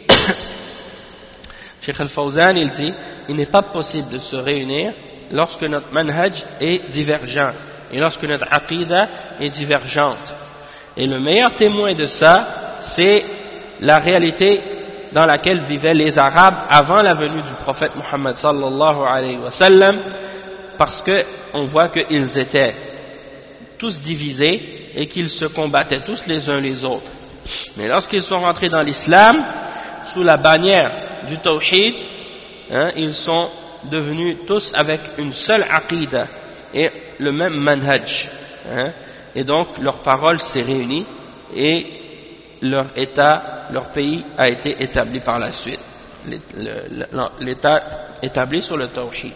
cheikh Al-Fawzan il dit il n'est pas possible de se réunir lorsque notre manhaj est divergent et lorsque notre aqida est divergente. Et le meilleur témoin de ça, c'est la réalité dans laquelle vivaient les Arabes avant la venue du prophète Muhammad sallallahu alayhi wa sallam, parce qu'on voit qu'ils étaient tous divisés et qu'ils se combattaient tous les uns les autres. Mais lorsqu'ils sont rentrés dans l'islam, sous la bannière du tawhid, ils sont devenus tous avec une seule aqida et le même manhaj. Et donc leur parole s'est réunie et leur État, leur pays a été établi par la suite. L'État établi sur le tawhid.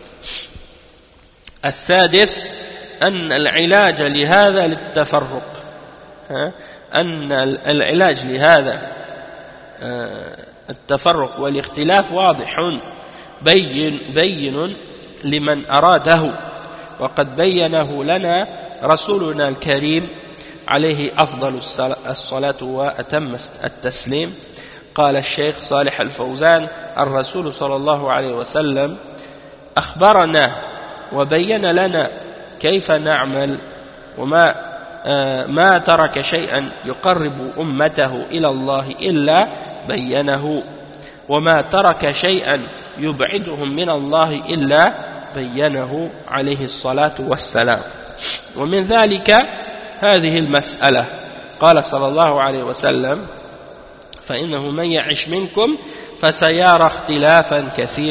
السادس أن العلاج لهذا للتفرق أن العلاج لهذا التفرق والاختلاف واضح بين لمن أراده وقد بينه لنا رسولنا الكريم عليه أفضل الصلاة وأتم التسليم. قال الشيخ صالح الفوزان: الرسول صلى الله عليه وسلم أخبرنا وبين لنا كيف نعمل، وما ما ترك شيئا يقرب أمته إلى الله إلا بينه، وما ترك شيئا يبعدهم من الله إلا بينه عليه الصلاة والسلام. ومن ذلك هذه المسألة، قال صلى الله عليه وسلم: فإنه من يعش منكم فسيرى اختلافا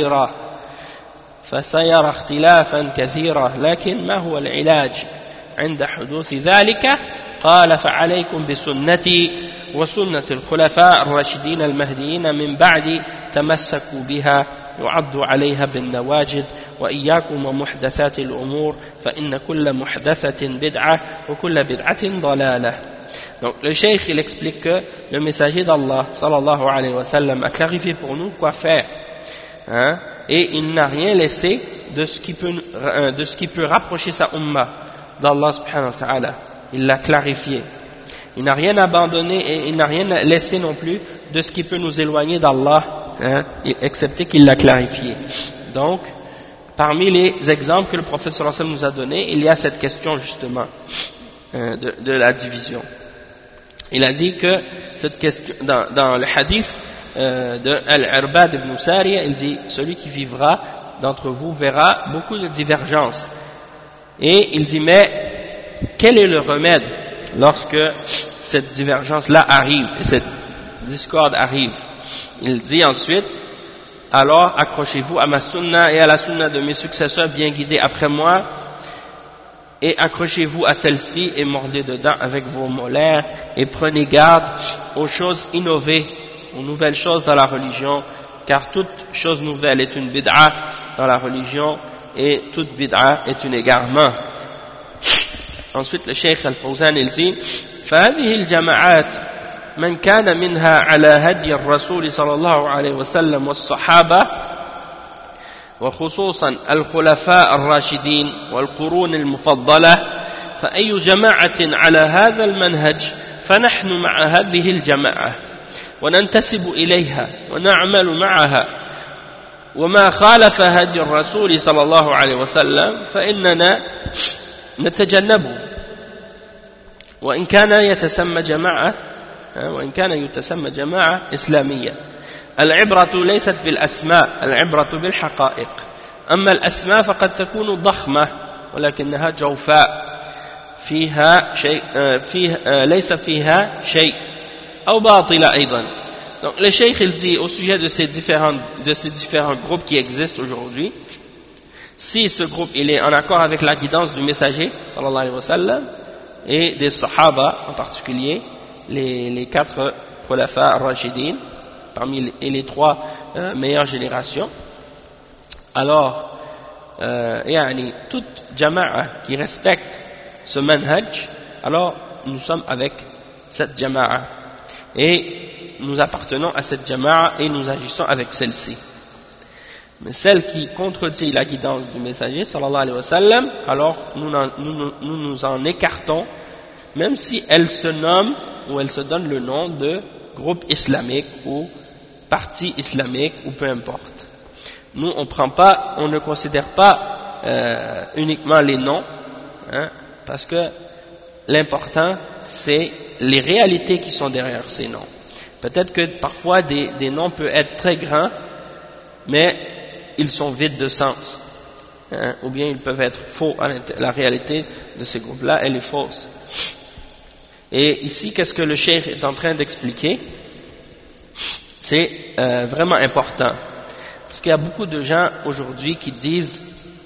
كثيرا لكن ما هو العلاج عند حدوث ذلك؟ قال: فعليكم بسنتي وسنة الخلفاء الراشدين المهديين من بعد، تمسكوا بها وعضوا عليها بالنواجذ، وإياكم ومحدثات الأمور فإن كل محدثة بدعة وكل بدعة ضلالة. Donc le cheikh il explique que le messager d'Allah sallallahu alayhi wa sallam a clarifié pour nous quoi faire, hein, et il n'a rien laissé de ce qui peut rapprocher sa umma d'Allah subhanahu wa ta'ala. Il l'a clarifié. Il n'a rien abandonné et il n'a rien laissé non plus de ce qui peut nous éloigner d'Allah, hein, excepté qu'il l'a clarifié. Donc, parmi les exemples que le prophète sallallahu alayhi wa sallam nous a donnés, il y a cette question justement de la division. Il a dit que cette question, dans le hadith de Al-Irbad ibn Sariya, il dit: celui qui vivra d'entre vous verra beaucoup de divergences. Et il dit: mais quel est le remède lorsque cette divergence-là arrive et cette discorde arrive? Il dit ensuite: alors accrochez-vous à ma sunna et à la sunna de mes successeurs bien guidés après moi, et accrochez-vous à celle-ci et mordez dedans avec vos molaires, et prenez garde aux choses innovées, aux nouvelles choses dans la religion, car toute chose nouvelle est une bid'a dans la religion, et toute bid'a est un égarement. Ensuite le Cheikh Al-Fawzan il dit: فهذه الجماعات من كان منها على هدي الرسول صلى الله عليه وسلم والصحابة وخصوصا الخلفاء الراشدين والقرون المفضلة، فأي جماعة على هذا المنهج فنحن مع هذه الجماعة وننتسب إليها ونعمل معها، وما خالف هدي الرسول صلى الله عليه وسلم فإننا نتجنبه، وإن كان يتسمى جماعة إسلامية. العبرة ليست بالأسماء، العبرة بالحقائق. أما الأسماء فقد تكون ضخمة ولكنها جوفاء ليس فيها شيء أو باطلة أيضا. Donc le cheikh il dit au sujet de ces différents groupes qui existent aujourd'hui, si ce groupe il est en accord avec la guidance du messager sallallahu alayhi wa sallam et des sahaba en particulier, les 4 khulafa ar-rashidin parmi les 3 meilleures générations, alors toute jama'a qui respecte ce manhaj, alors nous sommes avec cette jama'a et nous appartenons à cette jama'a et nous agissons avec celle-ci. Mais celle qui contredit la guidance du messager sallallahu alayhi wa sallam, alors nous nous en écartons, même si elle se nomme ou elle se donne le nom de groupe islamique ou parti islamique ou peu importe. Nous on ne considère pas uniquement les noms, hein, parce que l'important c'est les réalités qui sont derrière ces noms. Peut-être que parfois des noms peuvent être très grands, mais ils sont vides de sens, hein, ou bien ils peuvent être faux. La réalité de ces groupes-là, elle est fausse. Et ici, qu'est-ce que le cheikh est en train d'expliquer? C'est vraiment important, parce qu'il y a beaucoup de gens aujourd'hui qui disent,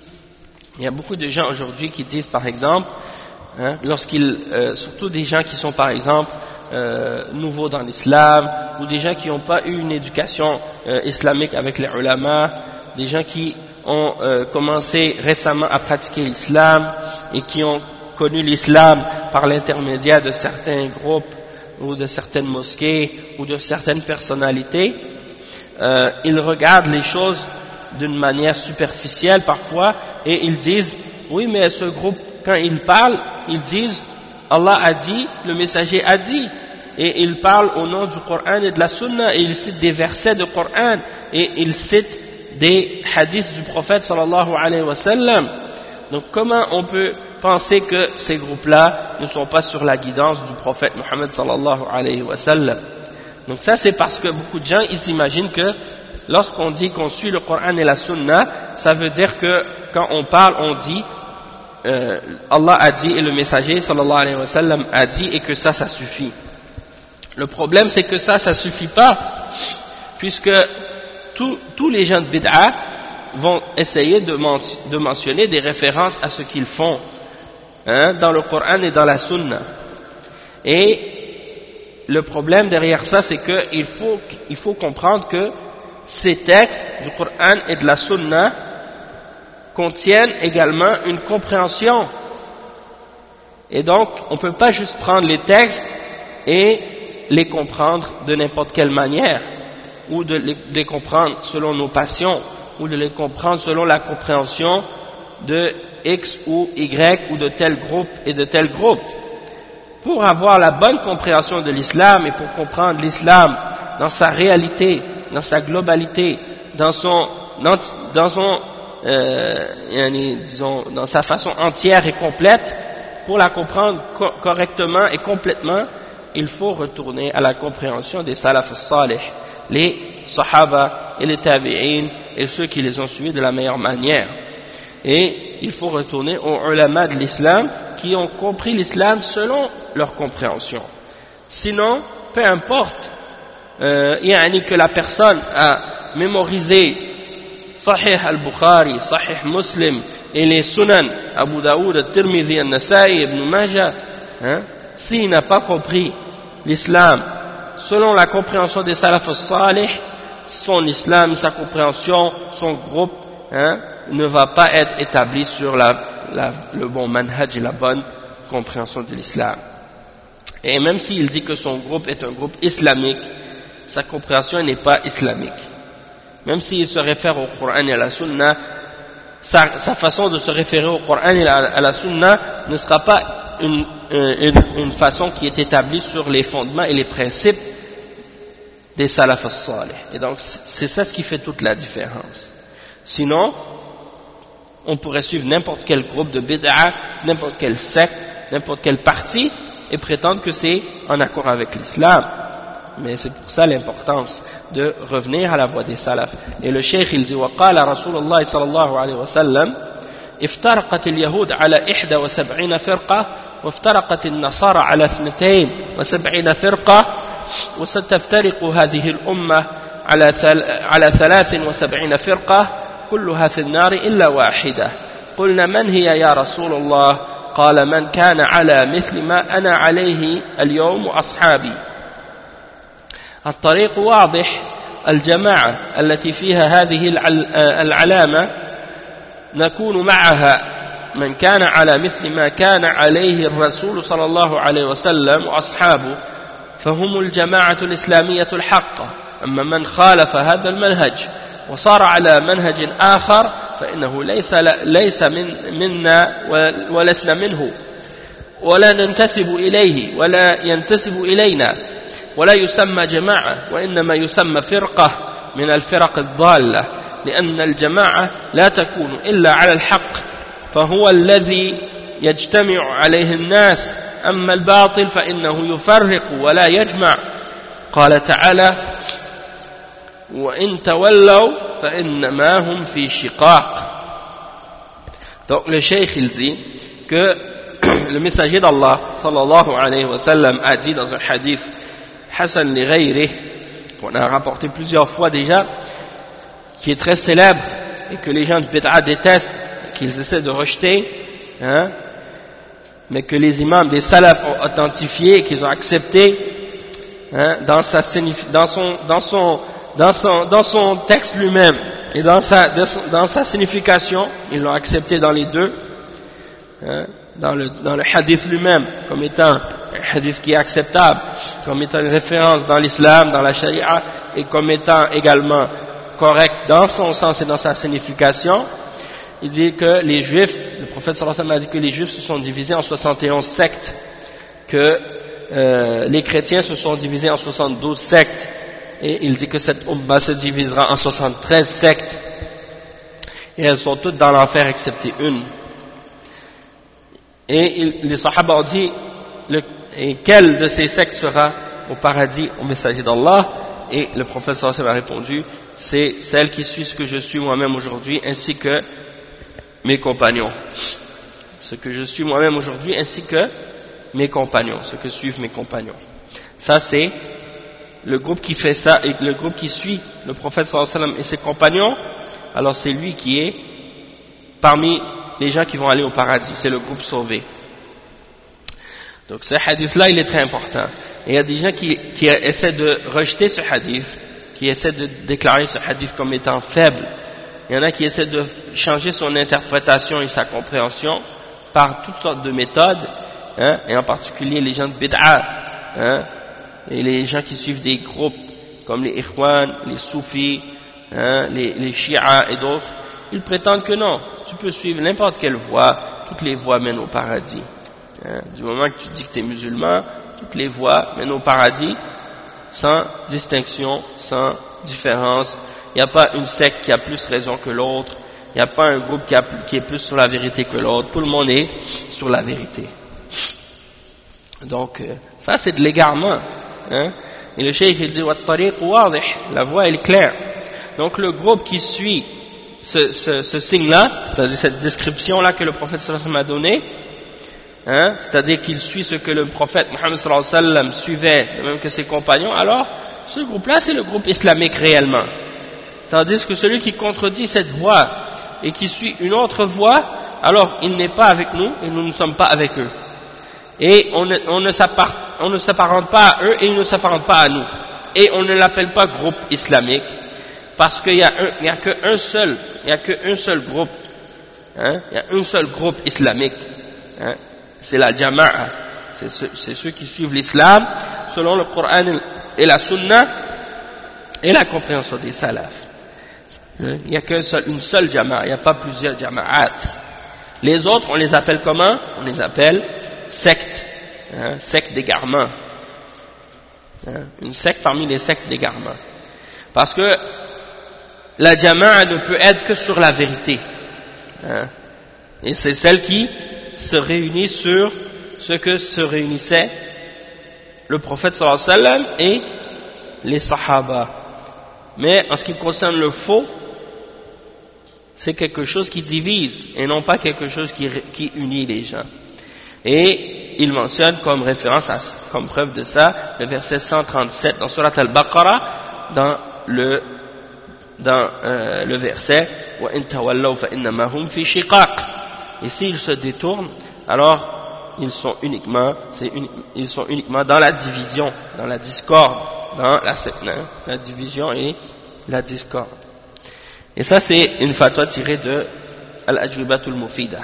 par exemple, hein, surtout des gens qui sont par exemple nouveaux dans l'islam, ou des gens qui n'ont pas eu une éducation islamique avec les ulama, des gens qui ont commencé récemment à pratiquer l'islam et qui ont connu l'islam par l'intermédiaire de certains groupes ou de certaines mosquées ou de certaines personnalités, ils regardent les choses d'une manière superficielle parfois, et ils disent, oui mais ce groupe, quand ils parlent, ils disent, Allah a dit, le messager a dit, et ils parlent au nom du Coran et de la Sunna, et ils citent des versets du Coran, et ils citent des hadiths du prophète sallallahu alayhi wa sallam. Donc comment on peut penser que ces groupes-là ne sont pas sur la guidance du prophète Muhammad sallallahu alayhi wa sallam? Donc ça c'est parce que beaucoup de gens ils s'imaginent que lorsqu'on dit qu'on suit le Coran et la Sunna, ça veut dire que quand on parle on dit Allah a dit et le messager sallallahu alayhi wa sallam a dit, et que ça suffit. Le problème c'est que ça suffit pas, puisque tous les gens de bid'a vont essayer de mentionner des références à ce qu'ils font dans le Coran et dans la Sunna. Et le problème derrière ça, c'est qu'il faut comprendre que ces textes du Coran et de la Sunna contiennent également une compréhension. Et donc, on ne peut pas juste prendre les textes et les comprendre de n'importe quelle manière, ou de les comprendre selon nos passions, ou de les comprendre selon la compréhension de X ou Y ou de tel groupe et de tel groupe. Pour avoir la bonne compréhension de l'islam et pour comprendre l'islam dans sa réalité, dans sa globalité, dans sa façon entière et complète, pour la comprendre correctement et complètement, il faut retourner à la compréhension des salaf salih, les sahaba et les tabi'in et ceux qui les ont suivis de la meilleure manière. Et il faut retourner aux ulama de l'islam qui ont compris l'islam selon leur compréhension. Sinon, peu importe que la personne a mémorisé Sahih al-Bukhari, Sahih Muslim et les Sunan, Abu Daoud, Al-Tirmidhi, Al-Nasa'i, Ibn Majah, s'il n'a pas compris l'islam selon la compréhension des salaf salih, son islam, sa compréhension, son groupe ne va pas être établi sur le bon manhaj et la bonne compréhension de l'islam. Et même s'il dit que son groupe est un groupe islamique, sa compréhension n'est pas islamique. Même s'il se réfère au Coran et à la Sunna, sa façon de se référer au Coran et à la Sunna ne sera pas une façon qui est établie sur les fondements et les principes des salaf as-salih. Et donc c'est ça ce qui fait toute la différence. Sinon, on pourrait suivre n'importe quel groupe de bid'a, n'importe quel secte, n'importe quel parti et prétendre que c'est en accord avec l'islam. Mais c'est pour ça l'importance de revenir à la voie des salaf. Et le cheikh il dit وقال رسول الله صلى الله عليه وسلم افترقت اليهود على 71 فرقة وافترقت النصارى على 72 فرقة وستفترق هذه الأمة على 73 فرقة كلها في النار إلا واحدة. قلنا من هي يا رسول الله؟ قال من كان على مثل ما أنا عليه اليوم وأصحابي. الطريق واضح. الجماعة التي فيها هذه العلامة نكون معها من كان على مثل ما كان عليه الرسول صلى الله عليه وسلم وأصحابه فهم الجماعة الإسلامية الحقة. أما من خالف هذا المنهج وصار على منهج آخر فإنه ليس منا ولسنا منه ولا ننتسب إليه ولا ينتسب إلينا ولا يسمى جماعة وإنما يسمى فرقة من الفرق الضالة لأن الجماعة لا تكون إلا على الحق فهو الذي يجتمع عليه الناس أما الباطل فإنه يفرق ولا يجمع. قال تعالى وإن تولوا فإنما هم في شقاق. Donc le cheikh il dit que le messager d'Allah sallallahu alayhi wa sallam a dit dans un hadith Hassan li ghayri qu'on a rapporté plusieurs fois déjà, qui est très célèbre et que les gens de bid'a détestent, qu'ils essaient de rejeter, mais que les imams des salaf ont authentifié et qu'ils ont accepté dans son texte lui-même et dans sa signification, ils l'ont accepté dans les deux, dans le hadith lui-même comme étant hadith qui est acceptable, comme étant une référence dans l'islam, dans la charia, et comme étant également correct dans son sens et dans sa signification, il dit que les juifs, le prophète sallallahu alayhi wa sallam a dit que les juifs se sont divisés en 71 sectes, que les chrétiens se sont divisés en 72 sectes, et il dit que cette umma se divisera en 73 sectes, et elles sont toutes dans l'enfer excepté une. Et les sahaba ont dit, et quelle de ces sectes sera au paradis au messager d'Allah? Et le prophète sallallahu alayhi wa sallam a répondu, c'est celle qui suit ce que je suis moi-même aujourd'hui, ainsi que mes compagnons. Ce que je suis moi-même aujourd'hui, ainsi que mes compagnons, ce que suivent mes compagnons. Ça c'est le groupe qui fait ça, et le groupe qui suit le prophète sallallahu alayhi wa sallam et ses compagnons, alors c'est lui qui est parmi les gens qui vont aller au paradis, c'est le groupe sauvé. Donc ce hadith-là, il est très important. Et il y a des gens qui essaient de rejeter ce hadith, qui essaient de déclarer ce hadith comme étant faible. Il y en a qui essaient de changer son interprétation et sa compréhension par toutes sortes de méthodes, hein, et en particulier les gens de bid'a, hein, et les gens qui suivent des groupes comme les Ikhwan, les Soufis, hein, les Shia et d'autres. Ils prétendent que non, tu peux suivre n'importe quelle voie, toutes les voies mènent au paradis. Hein, du moment que tu dis que tu es musulman, toutes les voies mènent au paradis, sans distinction, sans différence. Il n'y a pas une secte qui a plus raison que l'autre, il n'y a pas un groupe qui est plus sur la vérité que l'autre, tout le monde est sur la vérité. Donc, ça c'est de l'égarement. Hein. Et le cheikh il dit, la voie elle est claire. Donc le groupe qui suit ce signe-là, c'est-à-dire cette description-là que le prophète sallallahu alayhi wa sallam a donnée, hein, c'est-à-dire qu'il suit ce que le prophète Mohammed sallallahu alayhi wa sallam suivait, de même que ses compagnons, alors ce groupe-là c'est le groupe islamique réellement. Tandis que celui qui contredit cette voie et qui suit une autre voie, alors il n'est pas avec nous et nous ne sommes pas avec eux. Et on ne s'apparente pas à eux et ils ne s'apparentent pas à nous. Et on ne l'appelle pas groupe islamique, parce qu'il y a qu'un seul groupe, hein, il y a un seul groupe islamique, hein, c'est la Jama'a, c'est ceux qui suivent l'islam selon le Coran et la Sunna et la compréhension des salafs. Hein, il n'y a une seule Jama'a, il n'y a pas plusieurs Jama'at. Les autres, on les appelle comment? On les appelle sectes, hein, sectes d'égarement, hein, une secte parmi les sectes d'égarement. Parce que la Jama'a ne peut être que sur la vérité, hein, et c'est celle qui se réunit sur ce que se réunissaient le prophète sallallahu alayhi wa sallam et les sahaba. Mais en ce qui concerne le faux, c'est quelque chose qui divise et non pas quelque chose qui unit les gens. Et il mentionne comme référence, comme preuve de ça, le verset 137 dans Surat al-Baqarah, dans le verset وَإِن تَوَلَّوْا فَإِنَّمَا هُمْ فِي شِقَاقٍ. Et s'ils se détournent, alors ils sont uniquement dans la division, dans la discorde, dans la division et la discorde. Et ça c'est une fatwa tirée de Al-Ajwibatul Mufida.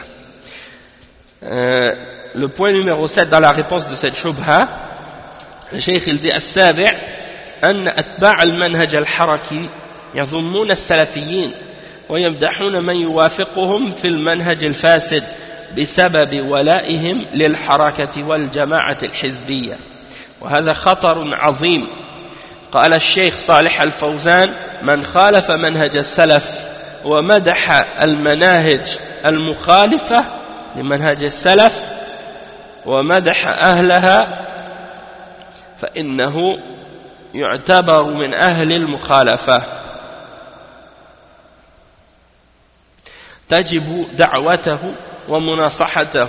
Le point numéro 7 dans la réponse de cette shubha, le cheikh il dit السابع أن أتباع المنهج الحركي يذمون السلفيين ويمدحون من يوافقهم في المنهج الفاسد بسبب ولائهم للحركة والجماعة الحزبية، وهذا خطر عظيم. قال الشيخ صالح الفوزان من خالف منهج السلف ومدح المناهج المخالفة لمنهج السلف ومدح أهلها فإنه يعتبر من أهل المخالفة، تجب دعوته ومناصحته،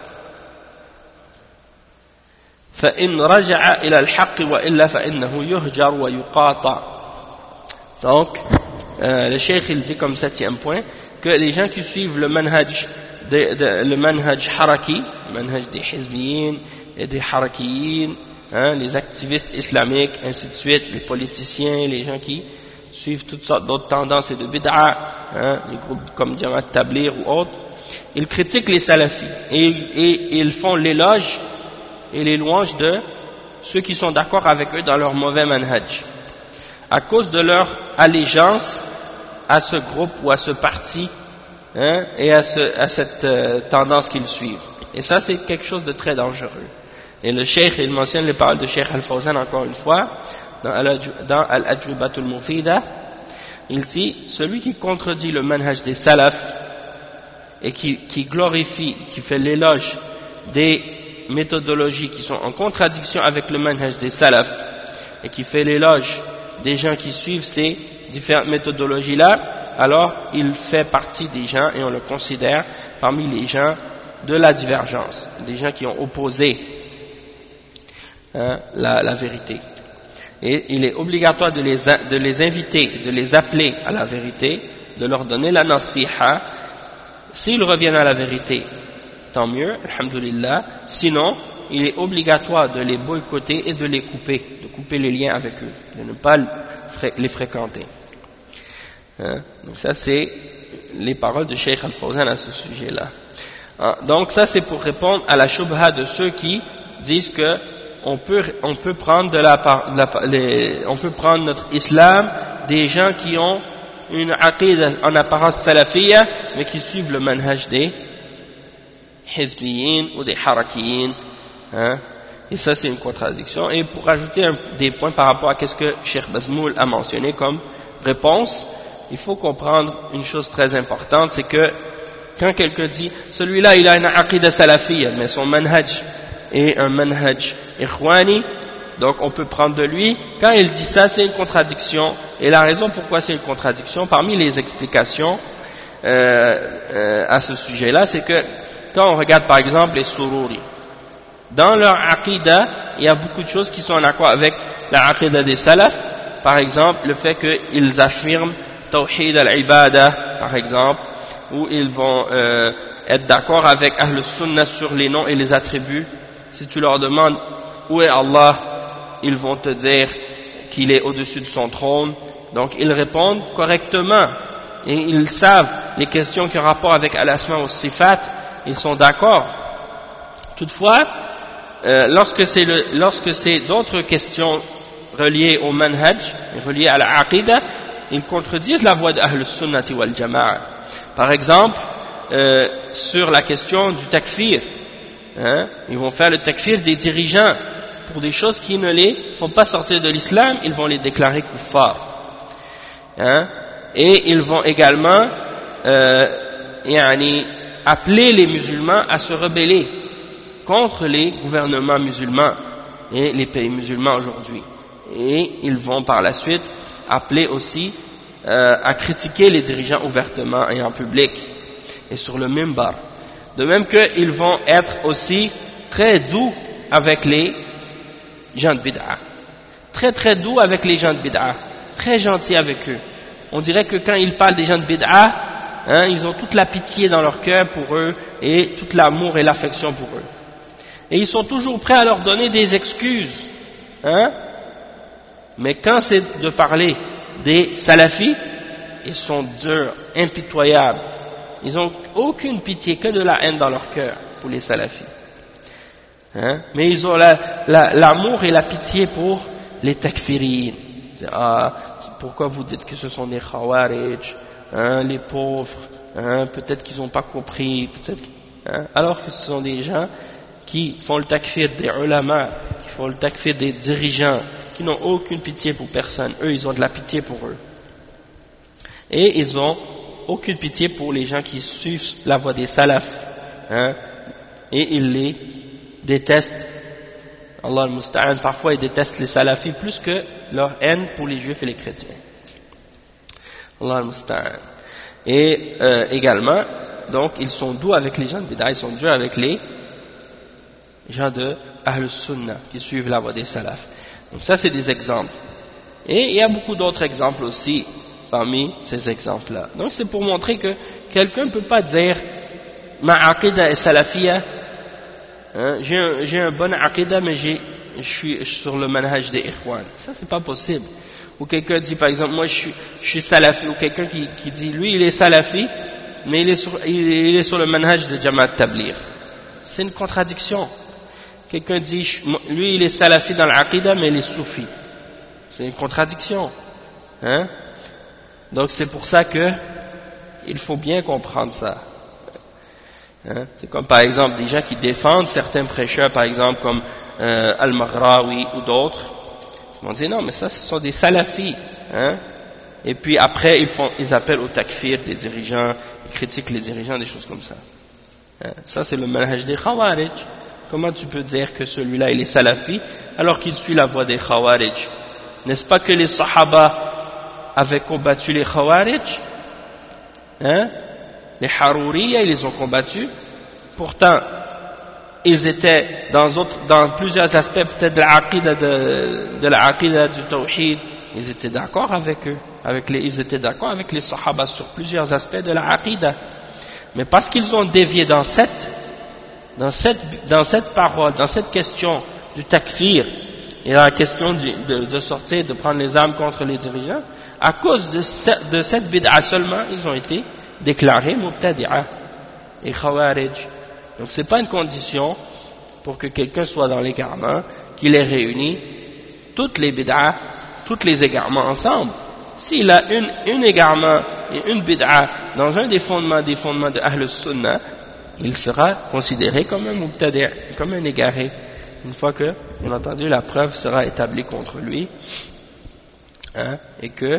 فإن رجع إلى الحق وإلا فإنه يهجر ويقاطع. Donc, le cheikh il dit comme septième point que les gens qui suivent le manhaj haraki, le manhaj des hizbiyin et des harakiyin, hein, les activistes islamiques, ainsi de suite, les politiciens, les gens qui suivent toutes sortes d'autres tendances et de bid'a, hein, les groupes comme Jamaat Tabligh ou autres, ils critiquent les salafis et ils font l'éloge et les louanges de ceux qui sont d'accord avec eux dans leur mauvais manhaj, à cause de leur allégeance à ce groupe ou à ce parti, hein, et à cette tendance qu'ils suivent. Et ça, c'est quelque chose de très dangereux. Et le cheikh, il mentionne les paroles de Cheikh Al-Fawzan encore une fois, dans Al-Ajwibatul Mufida. Il dit, celui qui contredit le manhaj des salaf et qui glorifie, qui fait l'éloge des méthodologies qui sont en contradiction avec le manhaj des salaf et qui fait l'éloge des gens qui suivent ces différentes méthodologies-là, alors il fait partie des gens et on le considère parmi les gens de la divergence, des gens qui ont opposé la vérité. Et il est obligatoire de les inviter, de les appeler à la vérité, de leur donner la nasiha. S'ils reviennent à la vérité, tant mieux, alhamdulillah. Sinon, il est obligatoire de les boycotter et de les couper, de couper les liens avec eux, de ne pas les fréquenter. Donc ça, c'est les paroles de Cheikh Al-Fawzan à ce sujet-là. Donc ça, c'est pour répondre à la shubha de ceux qui disent que on peut prendre on peut prendre notre islam des gens qui ont une aqida en apparence salafiyya, mais qui suivent le manhaj des hizbiyin ou des harakiyin, hein. Et ça, c'est une contradiction. Et pour ajouter des points par rapport à ce que Cheikh Bazmoul a mentionné comme réponse, il faut comprendre une chose très importante, c'est que quand quelqu'un dit celui-là il a une aqida salafiyya, mais son manhaj est un manhaj ikhwani, donc on peut prendre de lui. Quand il dit ça, c'est une contradiction. Et la raison pourquoi c'est une contradiction, parmi les explications à ce sujet-là, c'est que quand on regarde par exemple les Sururi, dans leur aqida, il y a beaucoup de choses qui sont en accord avec la aqida des salaf. Par exemple, le fait qu'ils affirment Tawhid al-Ibada, par exemple, où ils vont être d'accord avec Ahl Sunnah sur les noms et les attributs. Si tu leur demandes où est Allah, ils vont te dire qu'il est au-dessus de son trône. Donc ils répondent correctement et ils savent les questions qui ont rapport avec Al-Asma wa Sifat, ils sont d'accord. Toutefois, lorsque c'est d'autres questions reliées au manhaj, reliées à la aqida, ils contredisent la voie d'Ahl Sunnati wal Jama'a. Par exemple, sur la question du takfir, hein, ils vont faire le takfir des dirigeants pour des choses qui ne les font pas sortir de l'islam, ils vont les déclarer kuffar, hein, et ils vont également appeler les musulmans à se rebeller contre les gouvernements musulmans et les pays musulmans aujourd'hui, et ils vont par la suite appeler aussi à critiquer les dirigeants ouvertement et en public et sur le mimbar. De même qu'ils vont être aussi très doux avec les gens de bid'a, très doux avec les gens de bid'a, très gentils avec eux. On dirait que quand ils parlent des gens de bid'a, hein, ils ont toute la pitié dans leur cœur pour eux et tout l'amour et l'affection pour eux. Et ils sont toujours prêts à leur donner des excuses, hein. Mais quand c'est de parler des salafis, ils sont durs, impitoyables. Ils n'ont aucune pitié, que de la haine dans leur cœur pour les salafis. Hein? Mais ils ont l'amour et la pitié pour les takfiriyin. Pourquoi vous dites que ce sont des khawarij, hein, les pauvres, hein, peut-être qu'ils n'ont pas compris, hein, alors que ce sont des gens qui font le takfir des ulama, qui font le takfir des dirigeants, qui n'ont aucune pitié pour personne. Eux, ils ont de la pitié pour eux. Et ils ont aucune pitié pour les gens qui suivent la voie des salafs, hein, et ils les détestent. Allah al-Musta'an, parfois ils détestent les salafis plus que leur haine pour les juifs et les chrétiens. Allah al-Musta'an. Et également, donc ils sont doux avec les gens de bid'a, ils sont durs avec les gens de Ahl Sunnah qui suivent la voie des salafs. Donc ça, c'est des exemples. Et il y a beaucoup d'autres exemples aussi parmi ces exemples-là. Donc c'est pour montrer que quelqu'un ne peut pas dire ma aqida est salafiyya, hein, j'ai un bon aqida mais je suis sur le manhaj des ikhwan. Ça, c'est pas possible. Ou quelqu'un dit par exemple moi je suis salafi, ou quelqu'un qui dit lui il est salafi mais il est sur le manhaj de Jamaat Tabligh. C'est une contradiction. quelqu'un dit, lui il est salafi dans l'aqida mais il est soufi. C'est une contradiction. Hein? Donc c'est pour ça que il faut bien comprendre ça. Hein? C'est comme par exemple des gens qui défendent certains prêcheurs, par exemple comme Al-Maghrawi ou d'autres. Ils vont dire non mais ça ce sont des salafis. Hein? Et puis après ils appellent au takfir des dirigeants, ils critiquent les dirigeants, des choses comme ça. Hein? Ça c'est le manhaj des Khawarij. Comment tu peux dire que celui-là il est salafi alors qu'il suit la voie des Khawarij? N'est-ce pas que les Sahaba avaient combattu les Khawarij? Hein? Les Harouriya, ils les ont combattus. Pourtant, ils étaient dans plusieurs aspects peut-être de la aqida du tawhid, ils étaient d'accord avec eux, ils étaient d'accord avec les Sahaba sur plusieurs aspects de la aqida. Mais parce qu'ils ont dévié dans cette parole, dans cette question du takfir, et la question de sortir, de prendre les armes contre les dirigeants, à cause de cette bid'a seulement, ils ont été déclarés mubtadi'a et khawarij. Donc c'est pas une condition pour que quelqu'un soit dans l'égarement, qu'il ait réuni toutes les bid'a, tous les égarements ensemble. S'il a une égarement et une bid'a dans un des fondements de Ahl Sunnah, il sera considéré comme un mubtadi', comme un égaré. Une fois que, bien entendu, la preuve sera établie contre lui, hein, et que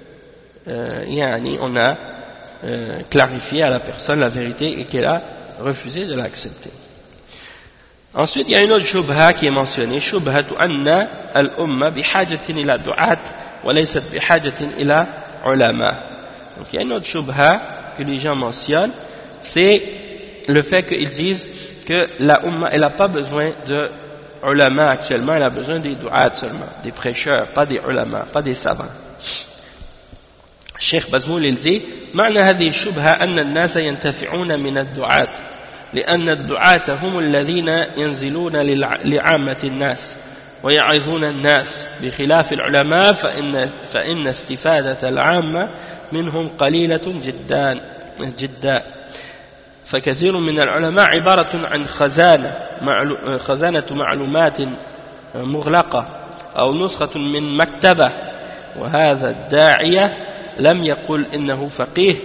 on a clarifié à la personne la vérité et qu'elle a refusé de l'accepter. Ensuite, il y a une autre shubha qui est mentionnée, shubhatu anna al-umma bihajatin ila du'at wa laysat bihajatin ila ulama. Donc il y a une autre shubha que les gens mentionnent, c'est le fait qu'ils disent que la umma elle n'a pas besoin de ulama actuellement, elle a besoin des du'at seulement, des prêcheurs, pas des ulama, pas des savants. Cheikh Bazmoul il dit معنى هذه الشبهة أن الناس ينتفعون من الدعاة لأن الدعاة هم الذين ينزلون لعامة الناس ويعظون الناس بخلاف العلماء فإن استفادة العامة منهم قليلة جدا فكثير من العلماء عبارة عن خزانة معلومات مغلقة أو نسخة من مكتبة وهذا الداعية لم يقل إنه فقيه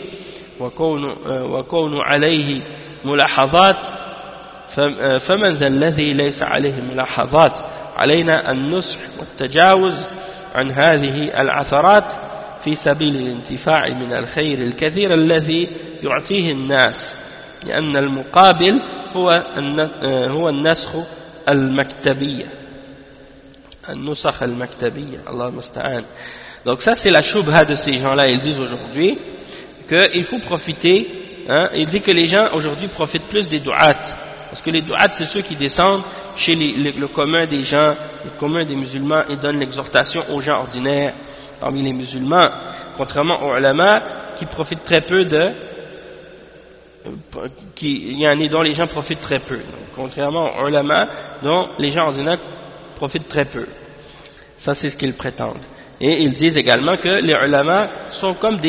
وكون عليه ملاحظات فمن ذا الذي ليس عليه ملاحظات علينا النصح والتجاوز عن هذه العثرات في سبيل الانتفاع من الخير الكثير الذي يعطيه الناس لأن المقابل هو النسخ المكتبية النسخ المكتبية الله المستعان. Donc ça c'est la shubha de ces gens-là, ils disent aujourd'hui qu'il faut profiter, hein, ils disent que les gens aujourd'hui profitent plus des du'at, parce que les du'at c'est ceux qui descendent chez le commun des gens, le commun des musulmans et donnent l'exhortation aux gens ordinaires parmi les musulmans, contrairement aux ulama qui profitent très peu dont les gens profitent très peu, donc, contrairement aux ulama dont les gens ordinaires profitent très peu. Ça c'est ce qu'ils prétendent. Et ils disent également que les ulama sont comme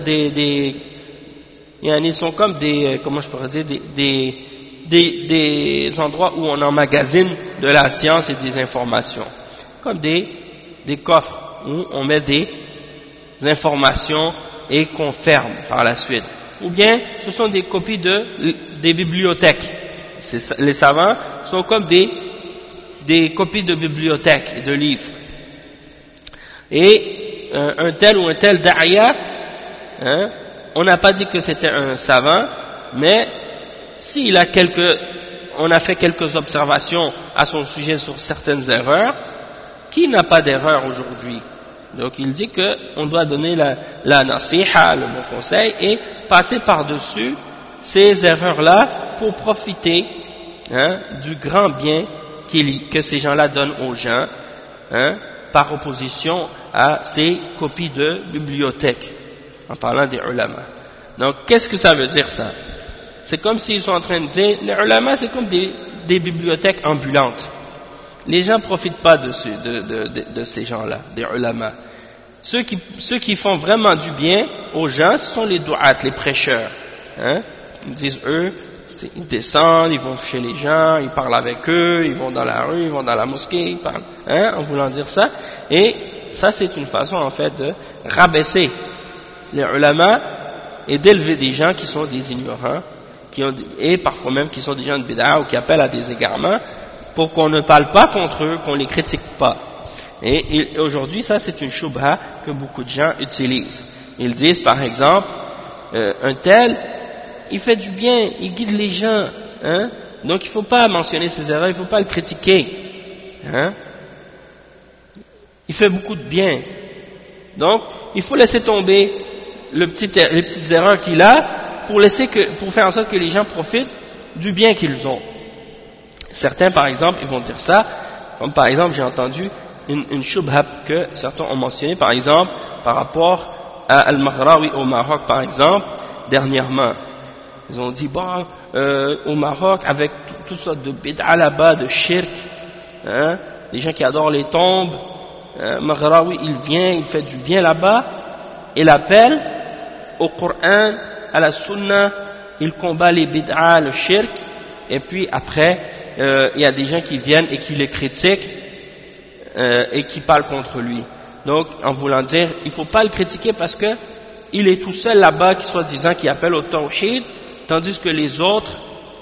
sont comme comment je pourrais dire, des endroits où on emmagasine de la science et des informations, comme des coffres où on met des informations et qu'on ferme par la suite. Ou bien ce sont des copies des bibliothèques. Les savants sont comme des copies de bibliothèques et de livres. Et un tel ou un tel da'ya, hein, on n'a pas dit que c'était un savant, mais s'il a on a fait quelques observations à son sujet sur certaines erreurs, qui n'a pas d'erreur aujourd'hui? Donc il dit qu'on doit donner la nasiha, le bon conseil, et passer par-dessus ces erreurs-là pour profiter, hein, du grand bien que ces gens-là donnent aux gens, hein, par opposition à ces copies de bibliothèques, en parlant des ulama. Donc, qu'est-ce que ça veut dire ça? C'est comme s'ils sont en train de dire, les ulama c'est comme des bibliothèques ambulantes. Les gens ne profitent pas de ces gens-là, des ulama. Ceux qui font vraiment du bien aux gens, ce sont les du'at, les prêcheurs. Hein? Ils disent, eux, ils descendent, ils vont chez les gens, ils parlent avec eux, ils vont dans la rue, ils vont dans la mosquée, ils parlent, en voulant dire ça. Et ça, c'est une façon en fait de rabaisser les ulama et d'élever des gens qui sont des ignorants, et parfois même qui sont des gens de bid'a ou qui appellent à des égarements, pour qu'on ne parle pas contre eux, qu'on les critique pas. Et aujourd'hui, ça c'est une shubha que beaucoup de gens utilisent. Ils disent par exemple, un tel, il fait du bien, il guide les gens, donc il ne faut pas mentionner ses erreurs, il ne faut pas le critiquer, il fait beaucoup de bien, donc il faut laisser tomber les petites erreurs qu'il a pour faire en sorte que les gens profitent du bien qu'ils ont. Certains par exemple, ils vont dire ça, comme par exemple j'ai entendu une shubha que certains ont mentionné par exemple par rapport à Al-Maghrawi au Maroc par exemple, dernièrement. Ils ont dit, bon, au Maroc, avec toutes sortes de bid'a là-bas, de shirk, des gens qui adorent les tombes, Maghrawi, il vient, il fait du bien là-bas, il appelle au Coran, à la Sunna, il combat les bid'a, le shirk, et puis après, il y a des gens qui viennent et qui le critiquent, et qui parlent contre lui. Donc, en voulant dire, il ne faut pas le critiquer parce que il est tout seul là-bas, qui soi-disant, qui appelle au tawhid, tandis que les autres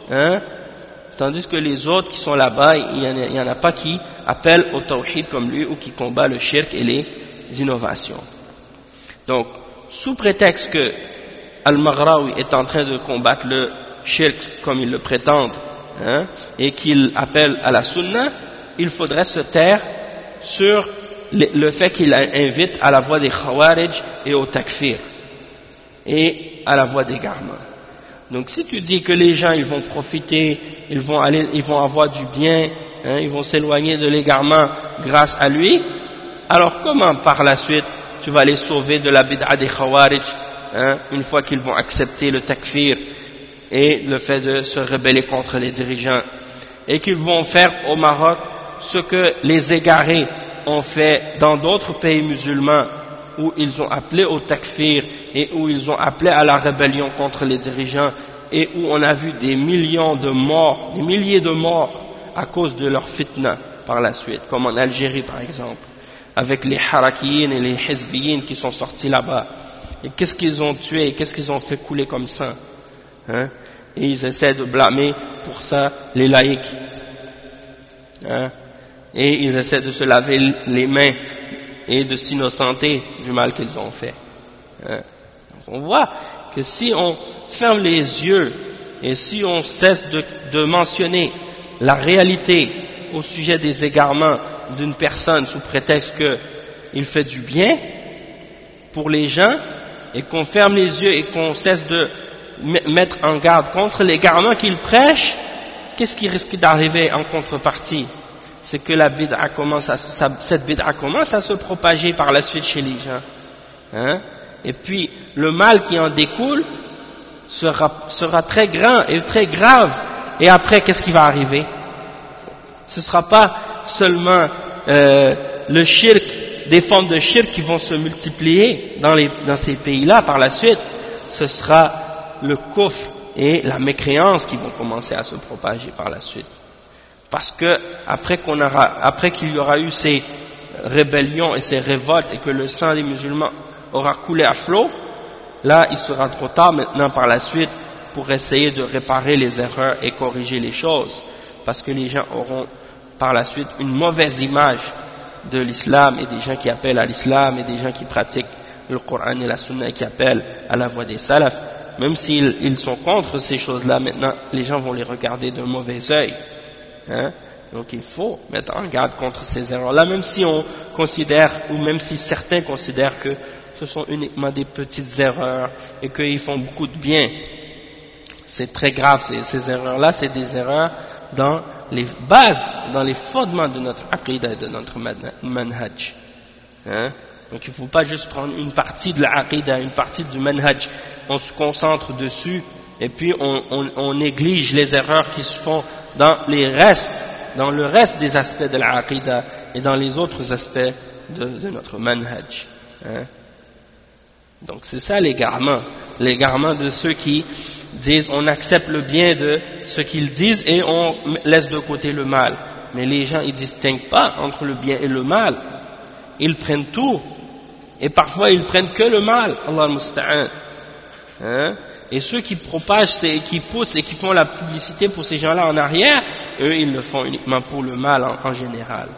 qui sont là-bas, il n'y en a pas qui appellent au tawhid comme lui ou qui combat le shirk et les innovations. Donc, sous prétexte que Al-Maghrawi est en train de combattre le shirk comme ils le prétendent, et qu'il appelle à la sunna, il faudrait se taire sur le fait qu'il invite à la voie des khawarij et au takfir et à la voie d'égarement. Donc si tu dis que les gens ils vont profiter, ils vont avoir du bien, ils vont s'éloigner de l'égarement grâce à lui, alors comment par la suite tu vas les sauver de la bid'a des khawarij, une fois qu'ils vont accepter le takfir et le fait de se rebeller contre les dirigeants, et qu'ils vont faire au Maroc ce que les égarés ont fait dans d'autres pays musulmans où ils ont appelé au takfir et où ils ont appelé à la rébellion contre les dirigeants et où on a vu des millions de morts, des milliers de morts à cause de leur fitna par la suite, comme en Algérie par exemple, avec les harakiyin et les hizbiyin qui sont sortis là-bas. Et qu'est-ce qu'ils ont tué, qu'est-ce qu'ils ont fait couler comme sang, et ils essaient de blâmer pour ça les laïcs, et ils essaient de se laver les mains et de s'innocenter du mal qu'ils ont fait. Donc on voit que si on ferme les yeux et si on cesse de mentionner la réalité au sujet des égarements d'une personne sous prétexte qu'il fait du bien pour les gens, et qu'on ferme les yeux et qu'on cesse de mettre en garde contre l'égarement qu'il prêche, qu'est-ce qui risque d'arriver en contrepartie? C'est que cette bid'a commence à se propager par la suite chez les gens. Et puis le mal qui en découle sera très grand et très grave. Et après, qu'est-ce qui va arriver? Ce ne sera pas seulement le shirk, des formes de shirk qui vont se multiplier dans ces pays-là par la suite. Ce sera le kufr et la mécréance qui vont commencer à se propager par la suite. Parce que après qu'il y aura eu ces rébellions et ces révoltes et que le sang des musulmans aura coulé à flot, là il sera trop tard maintenant par la suite pour essayer de réparer les erreurs et corriger les choses, parce que les gens auront par la suite une mauvaise image de l'islam et des gens qui appellent à l'islam et des gens qui pratiquent le Coran et la Sunna et qui appellent à la voie des salafs. Même s'ils sont contre ces choses-là, maintenant les gens vont les regarder d'un mauvais œil. Donc il faut mettre en garde contre ces erreurs-là, même si on considère, ou même si certains considèrent que ce sont uniquement des petites erreurs et qu'ils font beaucoup de bien. C'est très grave, ces erreurs-là, c'est des erreurs dans les bases, dans les fondements de notre aqidah et de notre manhaj. Donc il ne faut pas juste prendre une partie de la aqidah, une partie du manhaj, on se concentre dessus et puis on néglige les erreurs qui se font dans le reste des aspects de la aqidah et dans les autres aspects de notre manhaj. Donc c'est ça l'égarement de ceux qui disent on accepte le bien de ce qu'ils disent et on laisse de côté le mal. Mais les gens ils distinguent pas entre le bien et le mal. Ils prennent tout. Et parfois ils prennent que le mal. Allah al-Musta'an. Hein? Et ceux qui propagent, qui poussent et qui font la publicité pour ces gens-là en arrière, eux ils le font uniquement pour le mal en général.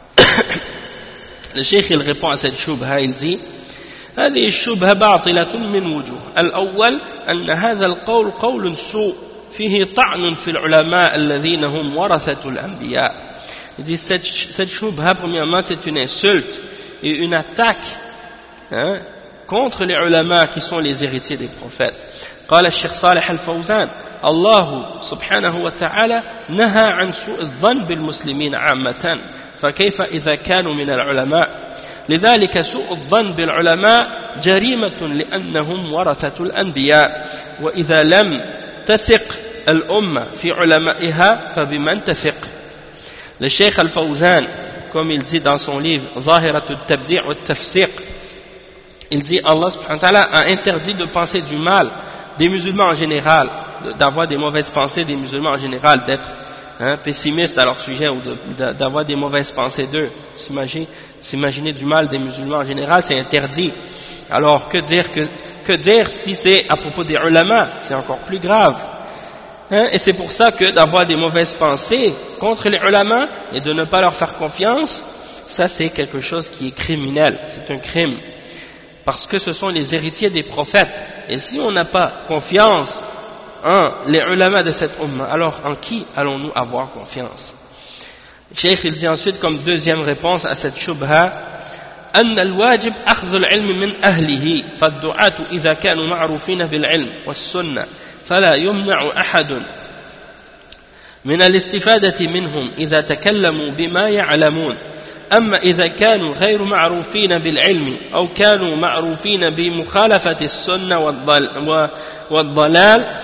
Le cheikh il répond à cette shubha, il dit هذه الشبهة باطلة من وجوه. الأول أن هذا القول قول سوء فيه طعن في العلماء الذين هم ورثة الأنبياء. Il dit cette shubha premièrement c'est une insulte et une attaque contre les ulama qui sont les héritiers des prophètes. قال الشيخ صالح الفوزان الله سبحانه وتعالى نهى عن سوء الظن بالمسلمين عامة فكيف إذا كانوا من العلماء لذلك سوء الظن بالعلماء جريمة لأنهم ورثة الأنبياء وإذا لم تثق الأمة في علمائها فبمن تثق. Le Cheikh Al-Fawzan, comme il dit dans son livre ظاهرة التبديع والتفسيق, il dit Allah subhanahu wa ta'ala a interdit de penser du mal des musulmans en général, d'avoir des mauvaises pensées des musulmans en général, d'être pessimistes à leur sujet ou d'avoir des mauvaises pensées d'eux. S'imaginer du mal des musulmans en général, c'est interdit. Alors que dire si c'est à propos des ulama, c'est encore plus grave. Et c'est pour ça que d'avoir des mauvaises pensées contre les ulama et de ne pas leur faire confiance, ça c'est quelque chose qui est criminel, c'est un crime. Parce que ce sont les héritiers des prophètes. Et si on n'a pas confiance en les ulama de cette umma, alors en qui allons-nous avoir confiance? Cheikh il dit ensuite comme deuxième réponse à cette shubha أن الواجب أخذ العلم من أهله فالدعاة إذا كانوا معروفين بالعلم والسنة فلا يمنع أحد من الاستفادة منهم إذا تكلموا بما يعلمون أما إذا كانوا غير معروفين بالعلم أو كانوا معروفين بمخالفة السنة والضلال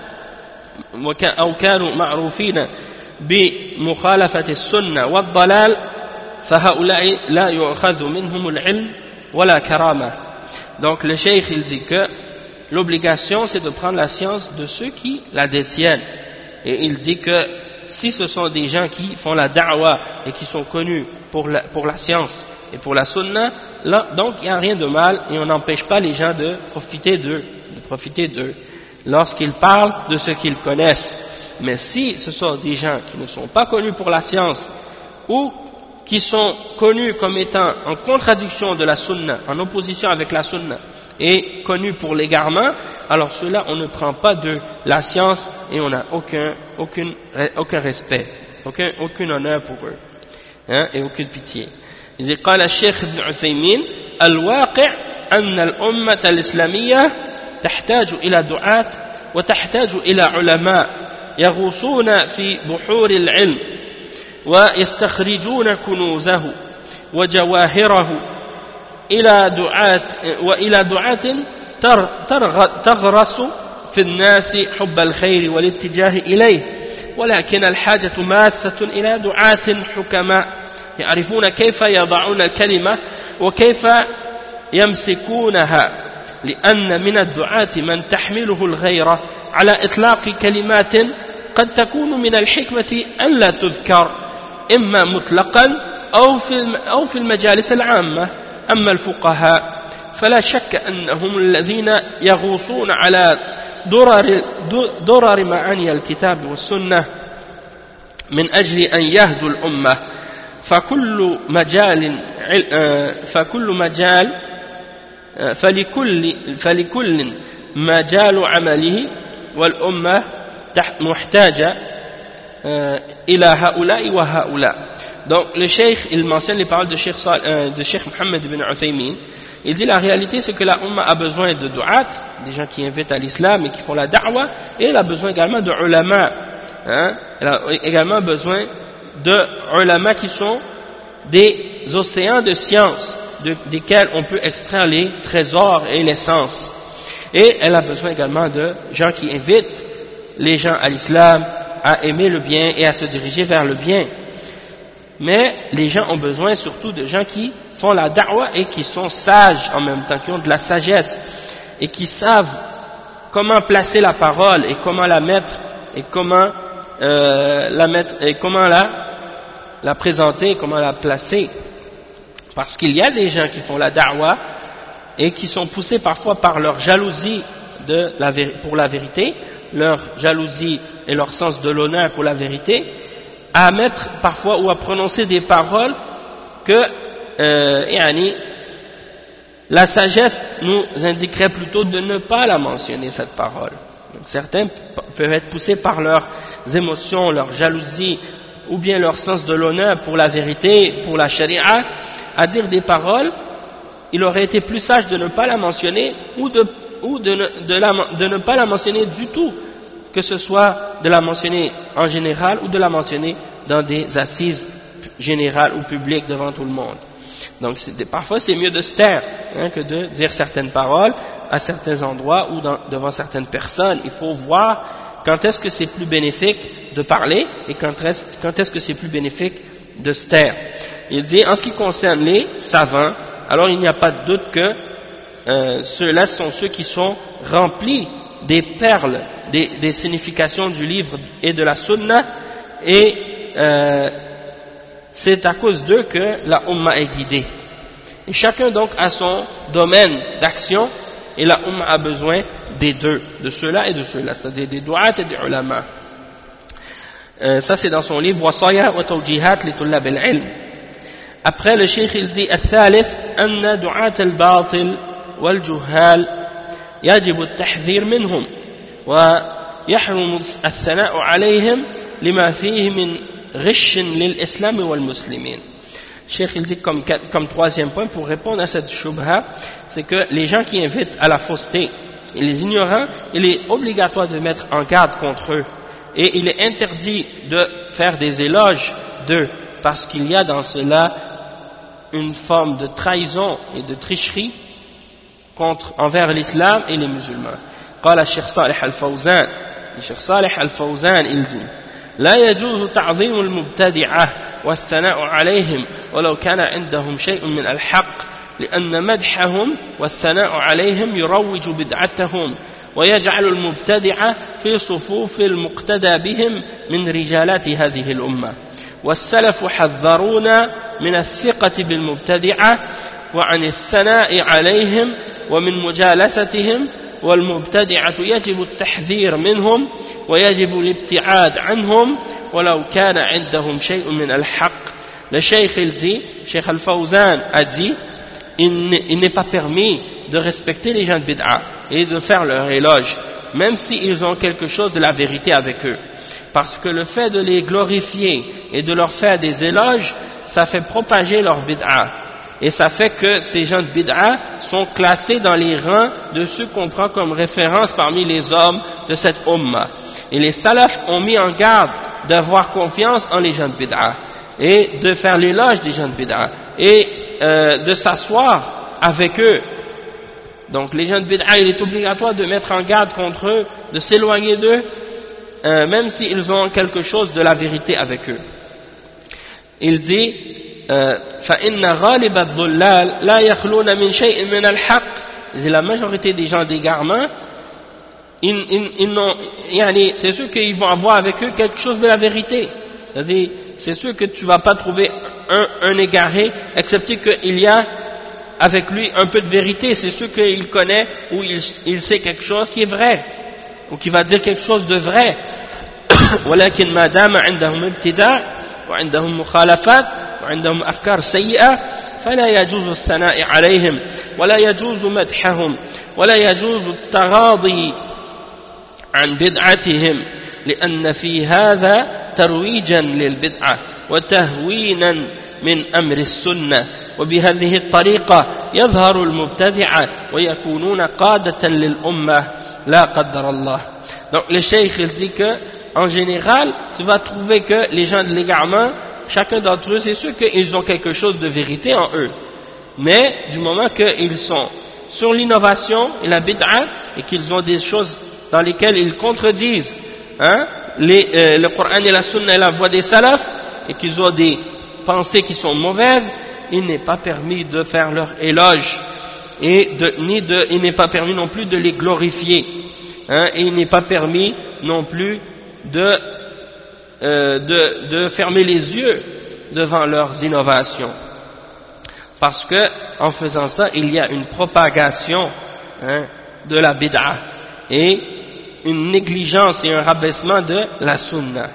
أو كانوا معروفين بمخالفة السنة والضلال فهؤلاء لا يؤخذ منهم العلم ولا كرامة. Donc le cheikh il dit que l'obligation c'est de prendre la science de ceux qui la détiennent, et il dit que si ce sont des gens qui font la da'wa et qui sont connus pour la science et pour la sunna, là donc il n'y a rien de mal et on n'empêche pas les gens de profiter d'eux lorsqu'ils parlent de ce qu'ils connaissent. Mais si ce sont des gens qui ne sont pas connus pour la science ou qui sont connus comme étant en contradiction de la sunna, en opposition avec la sunna, et connus pour l'égarement, alors ceux-là on ne prend pas de la science et on n'a aucun respect, aucun honneur pour eux, et aucune pitié. Il dit قال الشيخ ابن عثيمين الواقع أن الأمة الإسلامية تحتاج إلى دعاة وتحتاج إلى علماء يغوصون في بحور العلم ويستخرجون كنوزه وجواهره وإلى دعاة تغرس في الناس حب الخير والاتجاه إليه ولكن الحاجة ماسة إلى دعاة حكماء يعرفون كيف يضعون الكلمة وكيف يمسكونها لأن من الدعاة من تحمله الغيرة على إطلاق كلمات قد تكون من الحكمة أن لا تذكر إما مطلقا أو في المجالس العامة. أما الفقهاء فلا شك أنهم الذين يغوصون على درر معاني الكتاب والسنة من أجل أن يهدوا الأمة فلكل مجال عمله والأمة محتاجة إلى هؤلاء وهؤلاء. Donc le cheikh il mentionne les paroles de cheikh Mohammed ibn Uthaymin. Il dit la réalité c'est que la umma a besoin de du'at, des gens qui invitent à l'islam et qui font la da'wa, et elle a besoin également de ulama, elle a également besoin de ulama qui sont des océans de science desquels on peut extraire les trésors et l'essence, et elle a besoin également de gens qui invitent les gens à l'islam, à aimer le bien et à se diriger vers le bien. Mais les gens ont besoin surtout de gens qui font la da'wa et qui sont sages en même temps, qui ont de la sagesse et qui savent comment placer la parole et comment la mettre et comment la présenter, comment la placer. Parce qu'il y a des gens qui font la da'wa et qui sont poussés parfois par leur jalousie pour la vérité, leur jalousie et leur sens de l'honneur pour la vérité, à mettre parfois ou à prononcer des paroles que la sagesse nous indiquerait plutôt de ne pas la mentionner, cette parole. Donc, certains peuvent être poussés par leurs émotions, leur jalousie ou bien leur sens de l'honneur pour la vérité, pour la charia, à dire des paroles. Il aurait été plus sage de ne pas la mentionner ou de ne pas la mentionner du tout, que ce soit de la mentionner en général ou de la mentionner dans des assises générales ou publiques devant tout le monde. Donc parfois c'est mieux de se taire que de dire certaines paroles à certains endroits ou devant certaines personnes. Il faut voir quand est-ce que c'est plus bénéfique de parler et quand est-ce que c'est plus bénéfique de se taire. Il dit en ce qui concerne les savants, alors il n'y a pas de doute que ceux-là sont ceux qui sont remplis des perles, des significations du livre et de la sunna, et c'est à cause d'eux que la Ummah est guidée. Et chacun donc a son domaine d'action, et la Ummah a besoin des deux, de ceux-là et de ceux-là, c'est-à-dire des du'at et des ulama. Ça c'est dans son livre Wasaya wa Tawjihat li Tullab al-Ilm. Après le cheikh il dit الثالث أن دعاة الباطل والجهال يجب التحذير منهم ويحرم الثناء عليهم لما فيه من غش للإسلام والمسلمين. Cheikh il dit comme troisième point pour répondre à cette shubha, c'est que les gens qui invitent à la fausseté et les ignorants, il est obligatoire de mettre en garde contre eux et il est interdit de faire des éloges d'eux parce qu'il y a dans cela une forme de trahison et de tricherie envers l'islam et les musulmans. قال الشيخ صالح الفوزان الشيخ صالح الفوزان il dit لا يجوز تعظيم المبتدعة والثناء عليهم ولو كان عندهم شيء من الحق لأن مدحهم والثناء عليهم يروج بدعتهم ويجعل المبتدعة في صفوف المقتدى بهم من رجالات هذه الأمة. والسلف حذرونا من الثقة بالمبتدعة وعن الثناء عليهم ومن مجالستهم والمبتدعة يجب التحذير منهم ويجب الابتعاد عنهم ولو كان عندهم شيء من الحق. Le cheikh il dit, Cheikh Al-Fawzan a dit, il n'est pas permis de respecter les gens de bid'a et de faire leur éloge, même s'ils ont quelque chose de la vérité avec eux. Parce que le fait de les glorifier et de leur faire des éloges, ça fait propager leur bid'a. Et ça fait que ces gens de bid'a sont classés dans les rangs de ceux qu'on prend comme référence parmi les hommes de cette ummah. Et les salafs ont mis en garde d'avoir confiance en les gens de bid'a et de faire l'éloge des gens de bid'a et de s'asseoir avec eux. Donc les gens de bid'a, il est obligatoire de mettre en garde contre eux, de s'éloigner d'eux, même s'ils ont quelque chose de la vérité avec eux. Il dit فإن غالب الضلال لا يخلون من شيء من الحق. La majorité des gens d'égarement, c'est sûr qu'ils vont avoir avec eux quelque chose de la vérité. C'est-à-dire, c'est sûr que tu ne vas pas trouver un égaré, excepté qu'il y a avec lui un peu de vérité. C'est sûr qu'il connaît ou il sait quelque chose qui est vrai, ou qui va dire quelque chose de vrai. ولكن ما دام عندهم ابتداع وعندهم مخالفات وعندهم أفكار سيئة فلا يجوز الثناء عليهم ولا يجوز مدحهم ولا يجوز التغاضي عن بدعتهم لأن في هذا ترويجا للبدعة وتهوينا من أمر السنة وبهذه الطريقة يظهر المبتدعة ويكونون قادة للأمة لا قدر الله. Donc le cheikh il dit que en général tu vas trouver que les gens de l'égarement, chacun d'entre eux, c'est sûr qu'ils ont quelque chose de vérité en eux, mais du moment qu'ils sont sur l'innovation et la bid'a et qu'ils ont des choses dans lesquelles ils contredisent le Coran et la Sunna et la voie des salafs et qu'ils ont des pensées qui sont mauvaises, il n'est pas permis de faire leur éloge et il n'est pas permis non plus de les glorifier et il n'est pas permis non plus de fermer les yeux devant leurs innovations, parce que en faisant ça il y a une propagation de la bid'a et une négligence et un rabaissement de la sunna,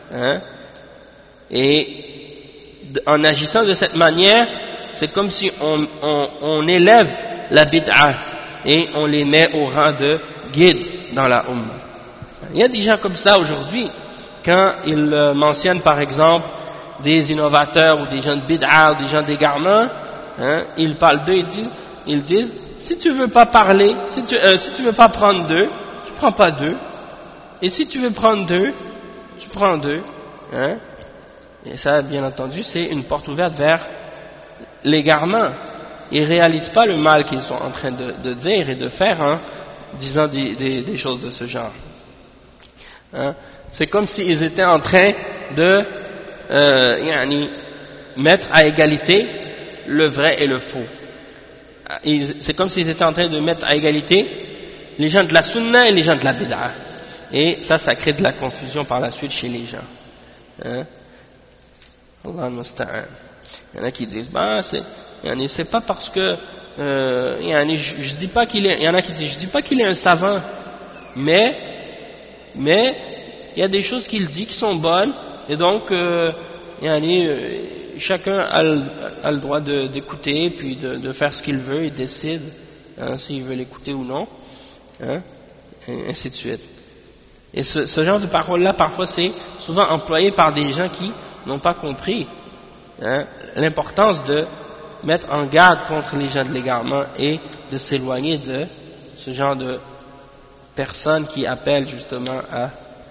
et en agissant de cette manière c'est comme si on élève la bid'a et on les met au rang de guide dans la Ummah. Il y a des gens comme ça aujourd'hui, quand ils mentionnent par exemple des innovateurs ou des gens de bid'a ou des gens d'égarement, ils parlent d'eux, ils disent si tu veux pas parler, si tu veux pas prendre deux, tu prends pas deux, et si tu veux prendre deux, tu prends deux, et ça bien entendu c'est une porte ouverte vers l'égarement. Ils réalisent pas le mal qu'ils sont en train de dire et de faire en disant des choses de ce genre. C'est comme s'ils étaient en train de mettre à égalité le vrai et le faux. C'est comme s'ils étaient en train de mettre à égalité les gens de la sunna et les gens de la bid'a. Et ça crée de la confusion par la suite chez les gens. Allah al-Musta'an. Il y en a qui disent, c'est pas parce que, je dis pas qu'il est, il y en a qui disent, je dis pas qu'il est un savant, mais, il y a des choses qu'il dit qui sont bonnes, et donc, chacun a le droit d'écouter, puis de faire ce qu'il veut, il décide, s'il veut l'écouter ou non, et ainsi de suite. Et ce genre de paroles-là, parfois, c'est souvent employé par des gens qui n'ont pas compris l'importance de mettre en garde contre les gens de l'égarement et de s'éloigner de ce genre de personnes qui appellent justement à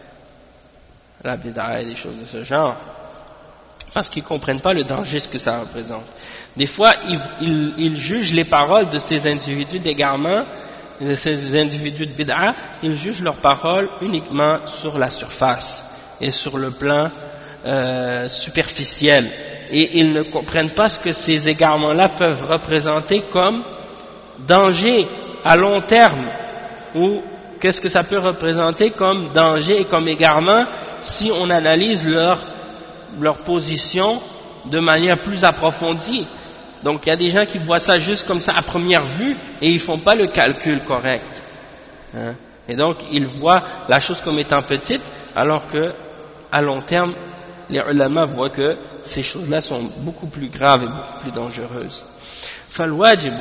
la bid'a et des choses de ce genre, parce qu'ils ne comprennent pas le danger ce que ça représente. Des fois, ils jugent les paroles de ces individus d'égarement, de ces individus de bid'a, ils jugent leurs paroles uniquement sur la surface et sur le plan superficiel, et ils ne comprennent pas ce que ces égarements-là peuvent représenter comme danger à long terme, ou qu'est-ce que ça peut représenter comme danger et comme égarement si on analyse leur position de manière plus approfondie. Donc il y a des gens qui voient ça juste comme ça à première vue et ils font pas le calcul correct, et donc ils voient la chose comme étant petite, alors que à long terme les ulama voient que ces choses-là sont beaucoup plus graves et beaucoup plus dangereuses. فالواجب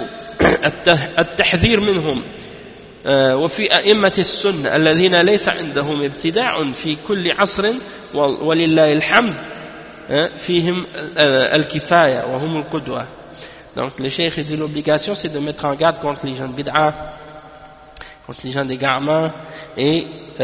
التحذير منهم وفي أئمة السنة الذين ليس عندهم ابتداع في كل عصر ولله الحمد فيهم الكفاية وهم القدوة. Donc le cheikh dit l'obligation c'est de mettre en garde contre les gens de bid'a, contre les gens d'égarement, et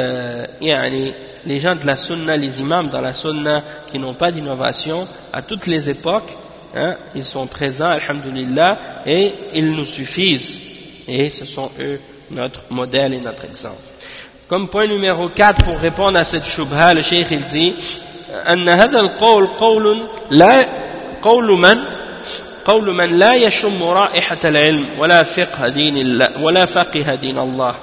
les gens de la sunna, les imams dans la sunna qui n'ont pas d'innovation à toutes les époques, ils sont présents, alhamdulillah, et ils nous suffisent, et ce sont eux notre modèle et notre exemple. Comme point numéro 4, pour répondre à cette shubha, le cheikh il dit أن هذا القول قول من لا يشم رائحة العلم ولا فقه دين الله ولا فقه دين الله.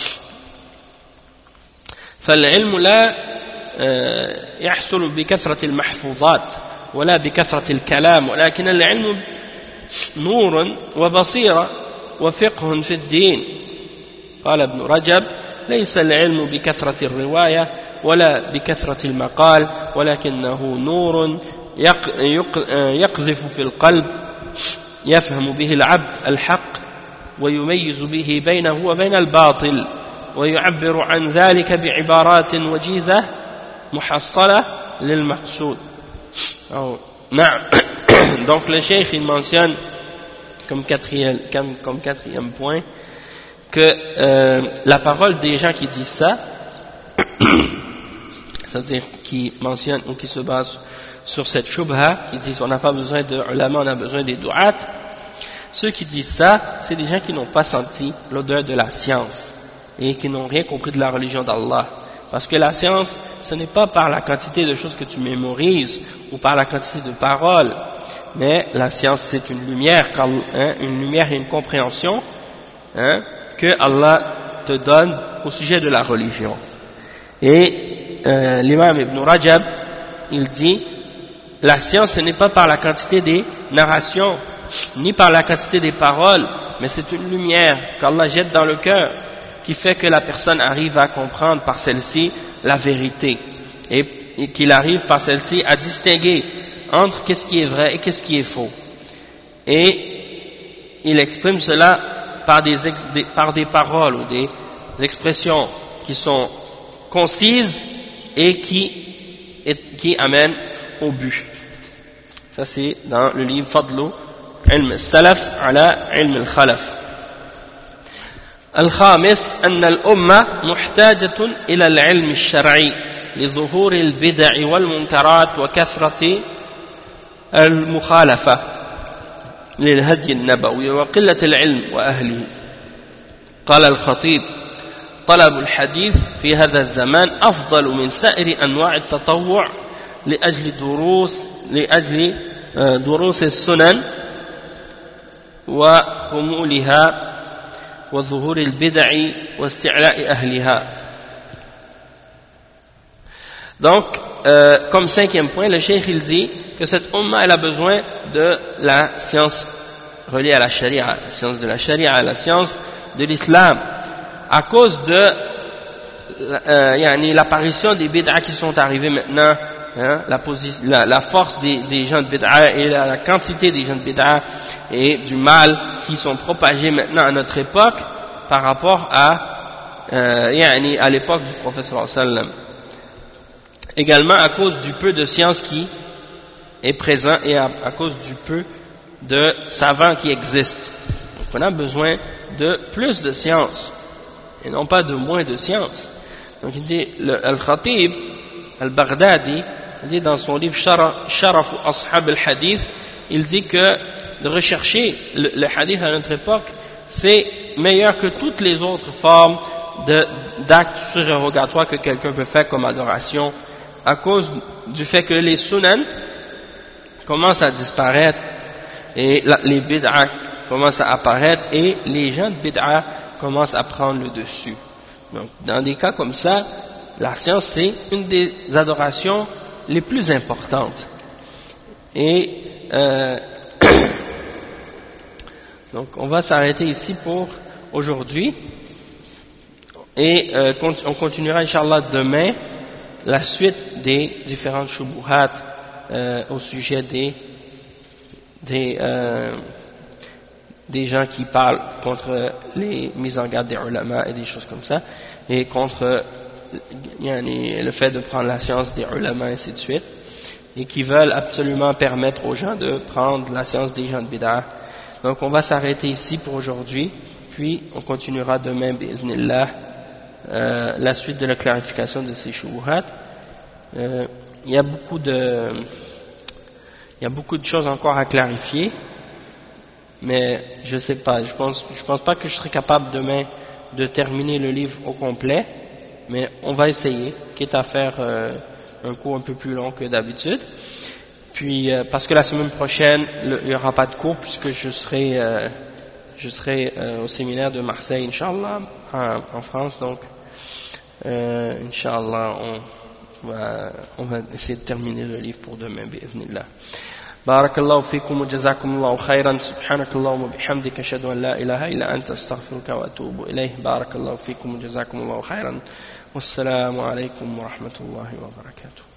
فالعلم لا يحصل بكثرة المحفوظات ولا بكثرة الكلام، ولكن العلم نور وبصيرة وفقه في الدين. قال ابن رجب ليس العلم بكثرة الرواية ولا بكثرة المقال، ولكنه نور يقذف في القلب يفهم به العبد الحق ويميز به بينه وبين الباطل ويعبر عن ذلك بعبارات وجيزة محصلة للمقصود. نعم. Donc le cheikh il mentionne comme quatrième point que la parole des gens qui disent ça, c'est-à-dire qui mentionnent ou qui se basent sur cette shubha, qui disent on n'a pas besoin de ulama, on a besoin des du'at, ceux qui disent ça, c'est des gens qui n'ont pas senti l'odeur de la science et qui n'ont rien compris de la religion d'Allah. Parce que la science, ce n'est pas par la quantité de choses que tu mémorises ou par la quantité de paroles, mais la science c'est une lumière, une lumière et une compréhension que Allah te donne au sujet de la religion. Et l'imam Ibn Rajab, il dit, la science ce n'est pas par la quantité des narrations, ni par la quantité des paroles, mais c'est une lumière qu'Allah jette dans le cœur, qui fait que la personne arrive à comprendre par celle-ci la vérité, et qu'il arrive par celle-ci à distinguer entre qu'est-ce qui est vrai et qu'est-ce qui est faux. Et il exprime cela par des paroles ou des expressions qui sont concises et qui amènent au but. Ça c'est dans le livre Fadlu Ilm al-Salaf ala Ilm al-Khalaf. الخامس أن الأمة محتاجة إلى العلم الشرعي لظهور البدع والمنكرات وكثرة المخالفة للهدي النبوي وقلة العلم وأهله. قال الخطيب: طلب الحديث في هذا الزمان أفضل من سائر أنواع التطوع لأجل دروس السنن وخمولها وظهور البدع واستعلاء أهلها. Donc, comme cinquième point, le cheikh il dit que cette umma elle a besoin de la science reliée à la charia, la science de la charia, la science de l'islam, à cause de l'apparition des bid'a qui sont arrivés maintenant, hein, la force des gens de bid'a et la quantité des gens de bid'a et du mal qui sont propagés maintenant à notre époque par rapport à l'époque du prophète sallallahu alayhi wa sallam. Également à cause du peu de science qui est présent et à cause du peu de savants qui existent. Donc on a besoin de plus de science et non pas de moins de science. Donc il dit, Al-Khatib Al-Baghdadi, il dit dans son livre Sharaf Ashab al-Hadith, il dit que de rechercher le hadith à notre époque, c'est meilleur que toutes les autres formes d'actes surérogatoires que quelqu'un peut faire comme adoration, à cause du fait que les sunan commencent à disparaître et les bid'a commencent à apparaître et les gens de bid'a commencent à prendre le dessus. Donc, dans des cas comme ça, la science c'est une des adorations les plus importantes. Et donc on va s'arrêter ici pour aujourd'hui et on continuera Inch'Allah demain la suite des différentes shubuhat au sujet des gens qui parlent contre les mises en garde des ulama et des choses comme ça, et contre le fait de prendre la science des ulama et ainsi de suite, et qui veulent absolument permettre aux gens de prendre la science des gens de bid'a. Donc on va s'arrêter ici pour aujourd'hui, puis on continuera demain bi'idhnillah la suite de la clarification de ces shubuhat. Il y a beaucoup de choses encore à clarifier, mais je sais pas, je pense pas que je serai capable demain de terminer le livre au complet, mais on va essayer, quitte à faire un cours un peu plus long que d'habitude. Puis parce que la semaine prochaine il n'y aura pas de cours puisque je serai au séminaire de Marseille, Inch'Allah, en France. Donc Inch'Allah on va essayer de terminer le livre pour demain bi'idhnillah. بارك الله فيكم وجزاكم الله خيرا سبحانك اللهم وبحمدك أشهد أن لا إله إلا أنت أستغفرك وأتوب إليه بارك الله فيكم وجزاكم الله خيرا والسلام عليكم ورحمة الله وبركاته.